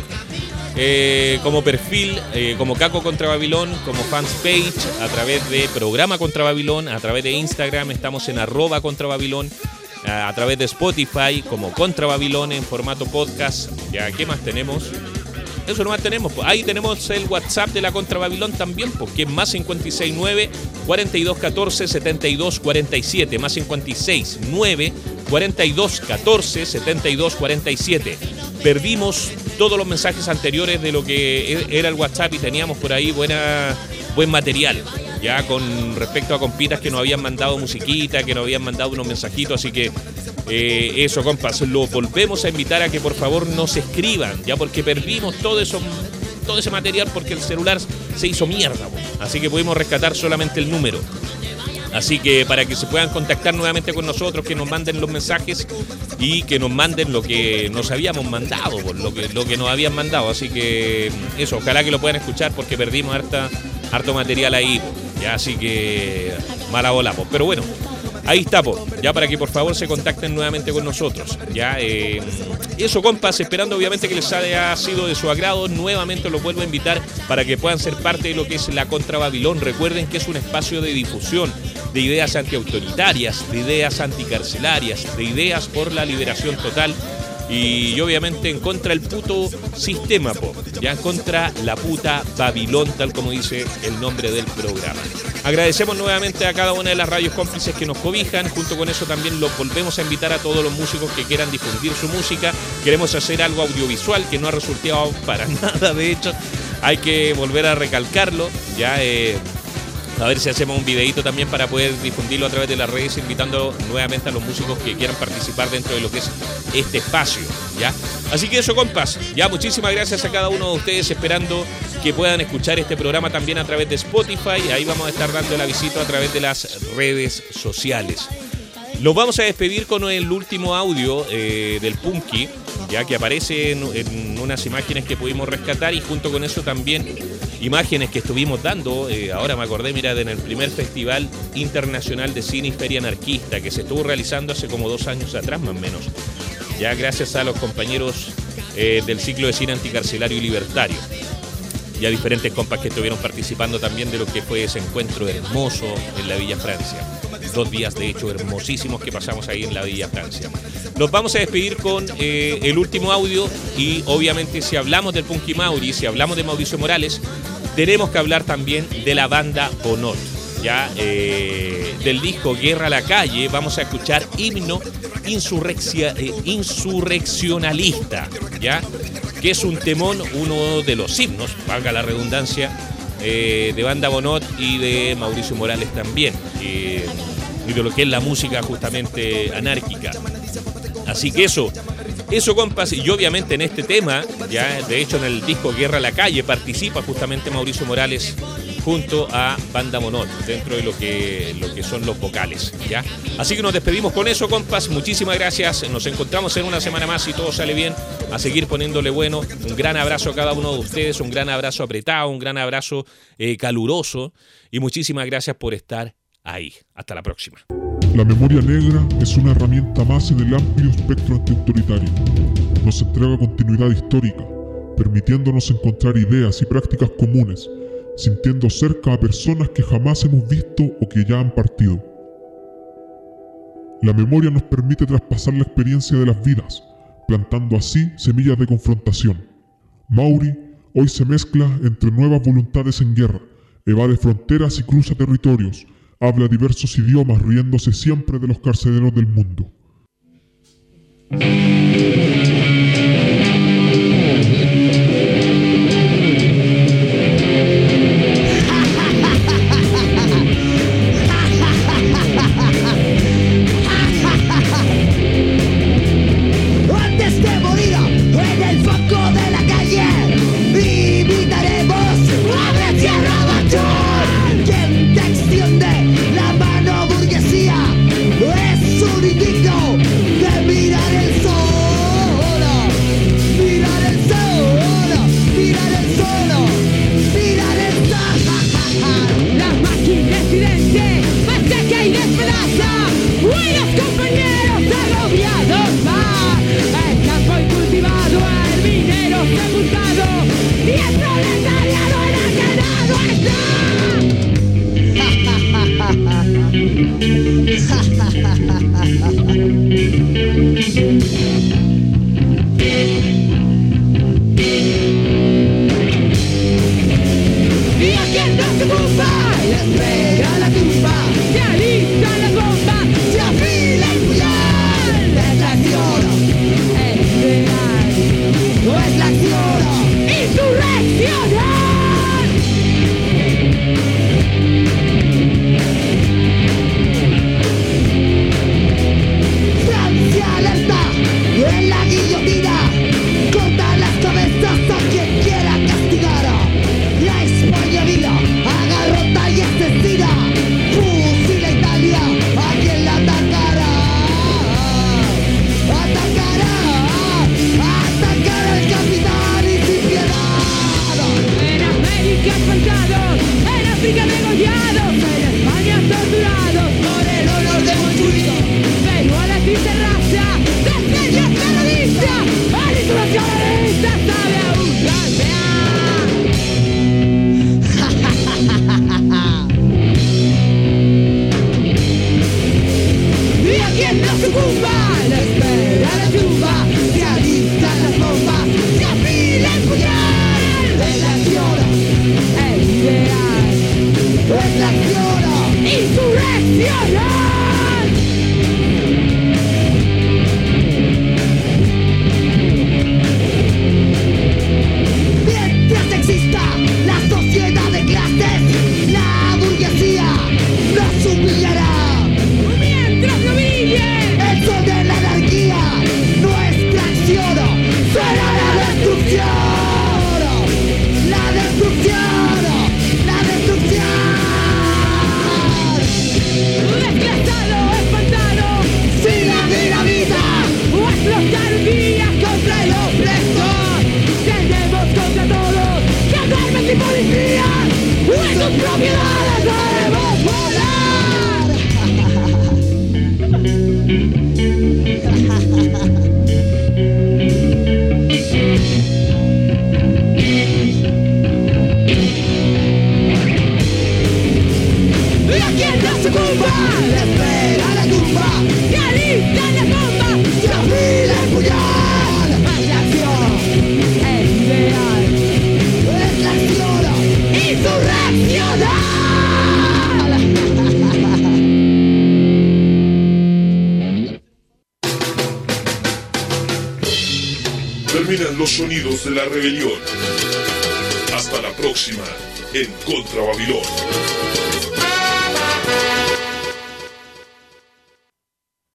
Eh, como perfil, eh, como Caco Contra Babilón, como fans page, a través de Programa Contra Babilón, a través de Instagram, estamos en arroba Contra Babilón, a, a través de Spotify, como Contra Babilón en formato podcast. Ya, ¿qué más tenemos? Eso nomás tenemos. Ahí tenemos el WhatsApp de la Contra Babilón también, porque es más cinco seis nueve, cuarenta y dos catorce, setenta y dos cuarenta y siete, más cinco seis nueve, cuarenta y dos catorce, setenta y dos cuarenta y siete. Perdimos todos los mensajes anteriores de lo que era el WhatsApp y teníamos por ahí buena, buen material, ya con respecto a compitas que nos habían mandado musiquita, que nos habían mandado unos mensajitos, así que eh, eso, compas, lo volvemos a invitar a que por favor nos escriban, ya, porque perdimos todo eso, todo ese material porque el celular se hizo mierda, así que pudimos rescatar solamente el número. Así que para que se puedan contactar nuevamente con nosotros, que nos manden los mensajes y que nos manden lo que nos habíamos mandado, por lo que, lo que nos habían mandado. Así que eso, ojalá que lo puedan escuchar porque perdimos harta, harto material ahí. Ya, así que mala bola, po. Pero bueno, ahí está, po. Ya, para que por favor se contacten nuevamente con nosotros. Ya, eh, eso, compas, esperando obviamente que les haya sido de su agrado. Nuevamente los vuelvo a invitar para que puedan ser parte de lo que es la Contra Babilón. Recuerden que es un espacio de difusión de ideas antiautoritarias, de ideas anticarcelarias, de ideas por la liberación total y, y obviamente en contra del puto sistema, po, ya en contra la puta Babilón, tal como dice el nombre del programa. Agradecemos nuevamente a cada una de las radios cómplices que nos cobijan. Junto con eso también los volvemos a invitar a todos los músicos que quieran difundir su música. Queremos hacer algo audiovisual que no ha resultado para nada, de hecho. Hay que volver a recalcarlo. Ya eh, a ver si hacemos un videíto también para poder difundirlo a través de las redes, invitando nuevamente a los músicos que quieran participar dentro de lo que es este espacio, ¿ya? Así que eso, compas, ya muchísimas gracias a cada uno de ustedes, esperando que puedan escuchar este programa también a través de Spotify. Ahí vamos a estar dando el avisito a través de las redes sociales. Nos vamos a despedir con el último audio eh, del Punky, ya que aparece en, en unas imágenes que pudimos rescatar, y junto con eso también imágenes que estuvimos dando, eh, ahora me acordé, mira, en el primer Festival Internacional de Cine y Feria Anarquista, que se estuvo realizando hace como dos años atrás más o menos, ya gracias a los compañeros eh, del ciclo de cine anticarcelario y libertario, y a diferentes compas que estuvieron participando también de lo que fue ese encuentro hermoso en la Villa Francia. Dos días, de hecho, hermosísimos que pasamos ahí en la Villa Francia. Nos vamos a despedir con eh, el último audio, y obviamente si hablamos del Punky Mauri, si hablamos de Mauricio Morales, tenemos que hablar también de la banda Bonot. Ya eh, del disco Guerra a la Calle vamos a escuchar Himno Insurreccia, eh, Insurreccionalista, ya, que es un temón, uno de los himnos, valga la redundancia, eh, de banda Bonot y de Mauricio Morales también, eh, y de lo que es la música justamente anárquica. Así que eso, eso, compas, y obviamente en este tema, ya de hecho en el disco Guerra a la Calle participa justamente Mauricio Morales junto a Banda Bonot, dentro de lo que, lo que son los vocales, ¿ya? Así que nos despedimos con eso, compas. Muchísimas gracias. Nos encontramos en una semana más, si todo sale bien, a seguir poniéndole bueno. Un gran abrazo a cada uno de ustedes, un gran abrazo apretado, un gran abrazo eh, caluroso, y muchísimas gracias por estar ahí. Hasta la próxima. La memoria negra es una herramienta más en el amplio espectro antiautoritario. Nos entrega continuidad histórica, permitiéndonos encontrar ideas y prácticas comunes, sintiendo cerca a personas que jamás hemos visto o que ya han partido. La memoria nos permite traspasar la experiencia de las vidas, plantando así semillas de confrontación. Mauri hoy se mezcla entre nuevas voluntades en guerra, evade fronteras y cruza territorios, habla diversos idiomas, riéndose siempre de los carceleros del mundo. Antes de morir en el foco de la calle, invitaremos a la tierra mayor. Quien te extiende la mano, burguesía, es un indigno de mirar el sol, mirar el sol, mirar el sol, mirar el sol. La máquina evidente, ataca y despedaza. Buenos compañeros agobiados va. El campo incultivado, el minero sepultado, y el proletariado enajenado y a quien no se ocupa, le espera la tumba, se alista la bomba, se afila el puñal. Es la acción, es real, no es la acción, insurreccional. Francia alerta, en la guillotina, corta las cabezas a quien quiera castigar. La España viva, agarrota y asesina, fusila Italia, a quien la atacará. Atacará, atacará el capitán. será la destrucción, la destrucción, la destrucción. Desplazado, espantado, sin la dinamita, o explotar un día contra el opresor. Tenemos contra todos, gendarmes y policías, en sus propiedades debemos volar. ¿A quién no se ocupa? Le espera la tumba, que alista la bomba, se afila el puñal. Es la acción, es ideal, es la acción insurreccional. Terminan los sonidos de la rebelión. Hasta la próxima en Contra Babilón.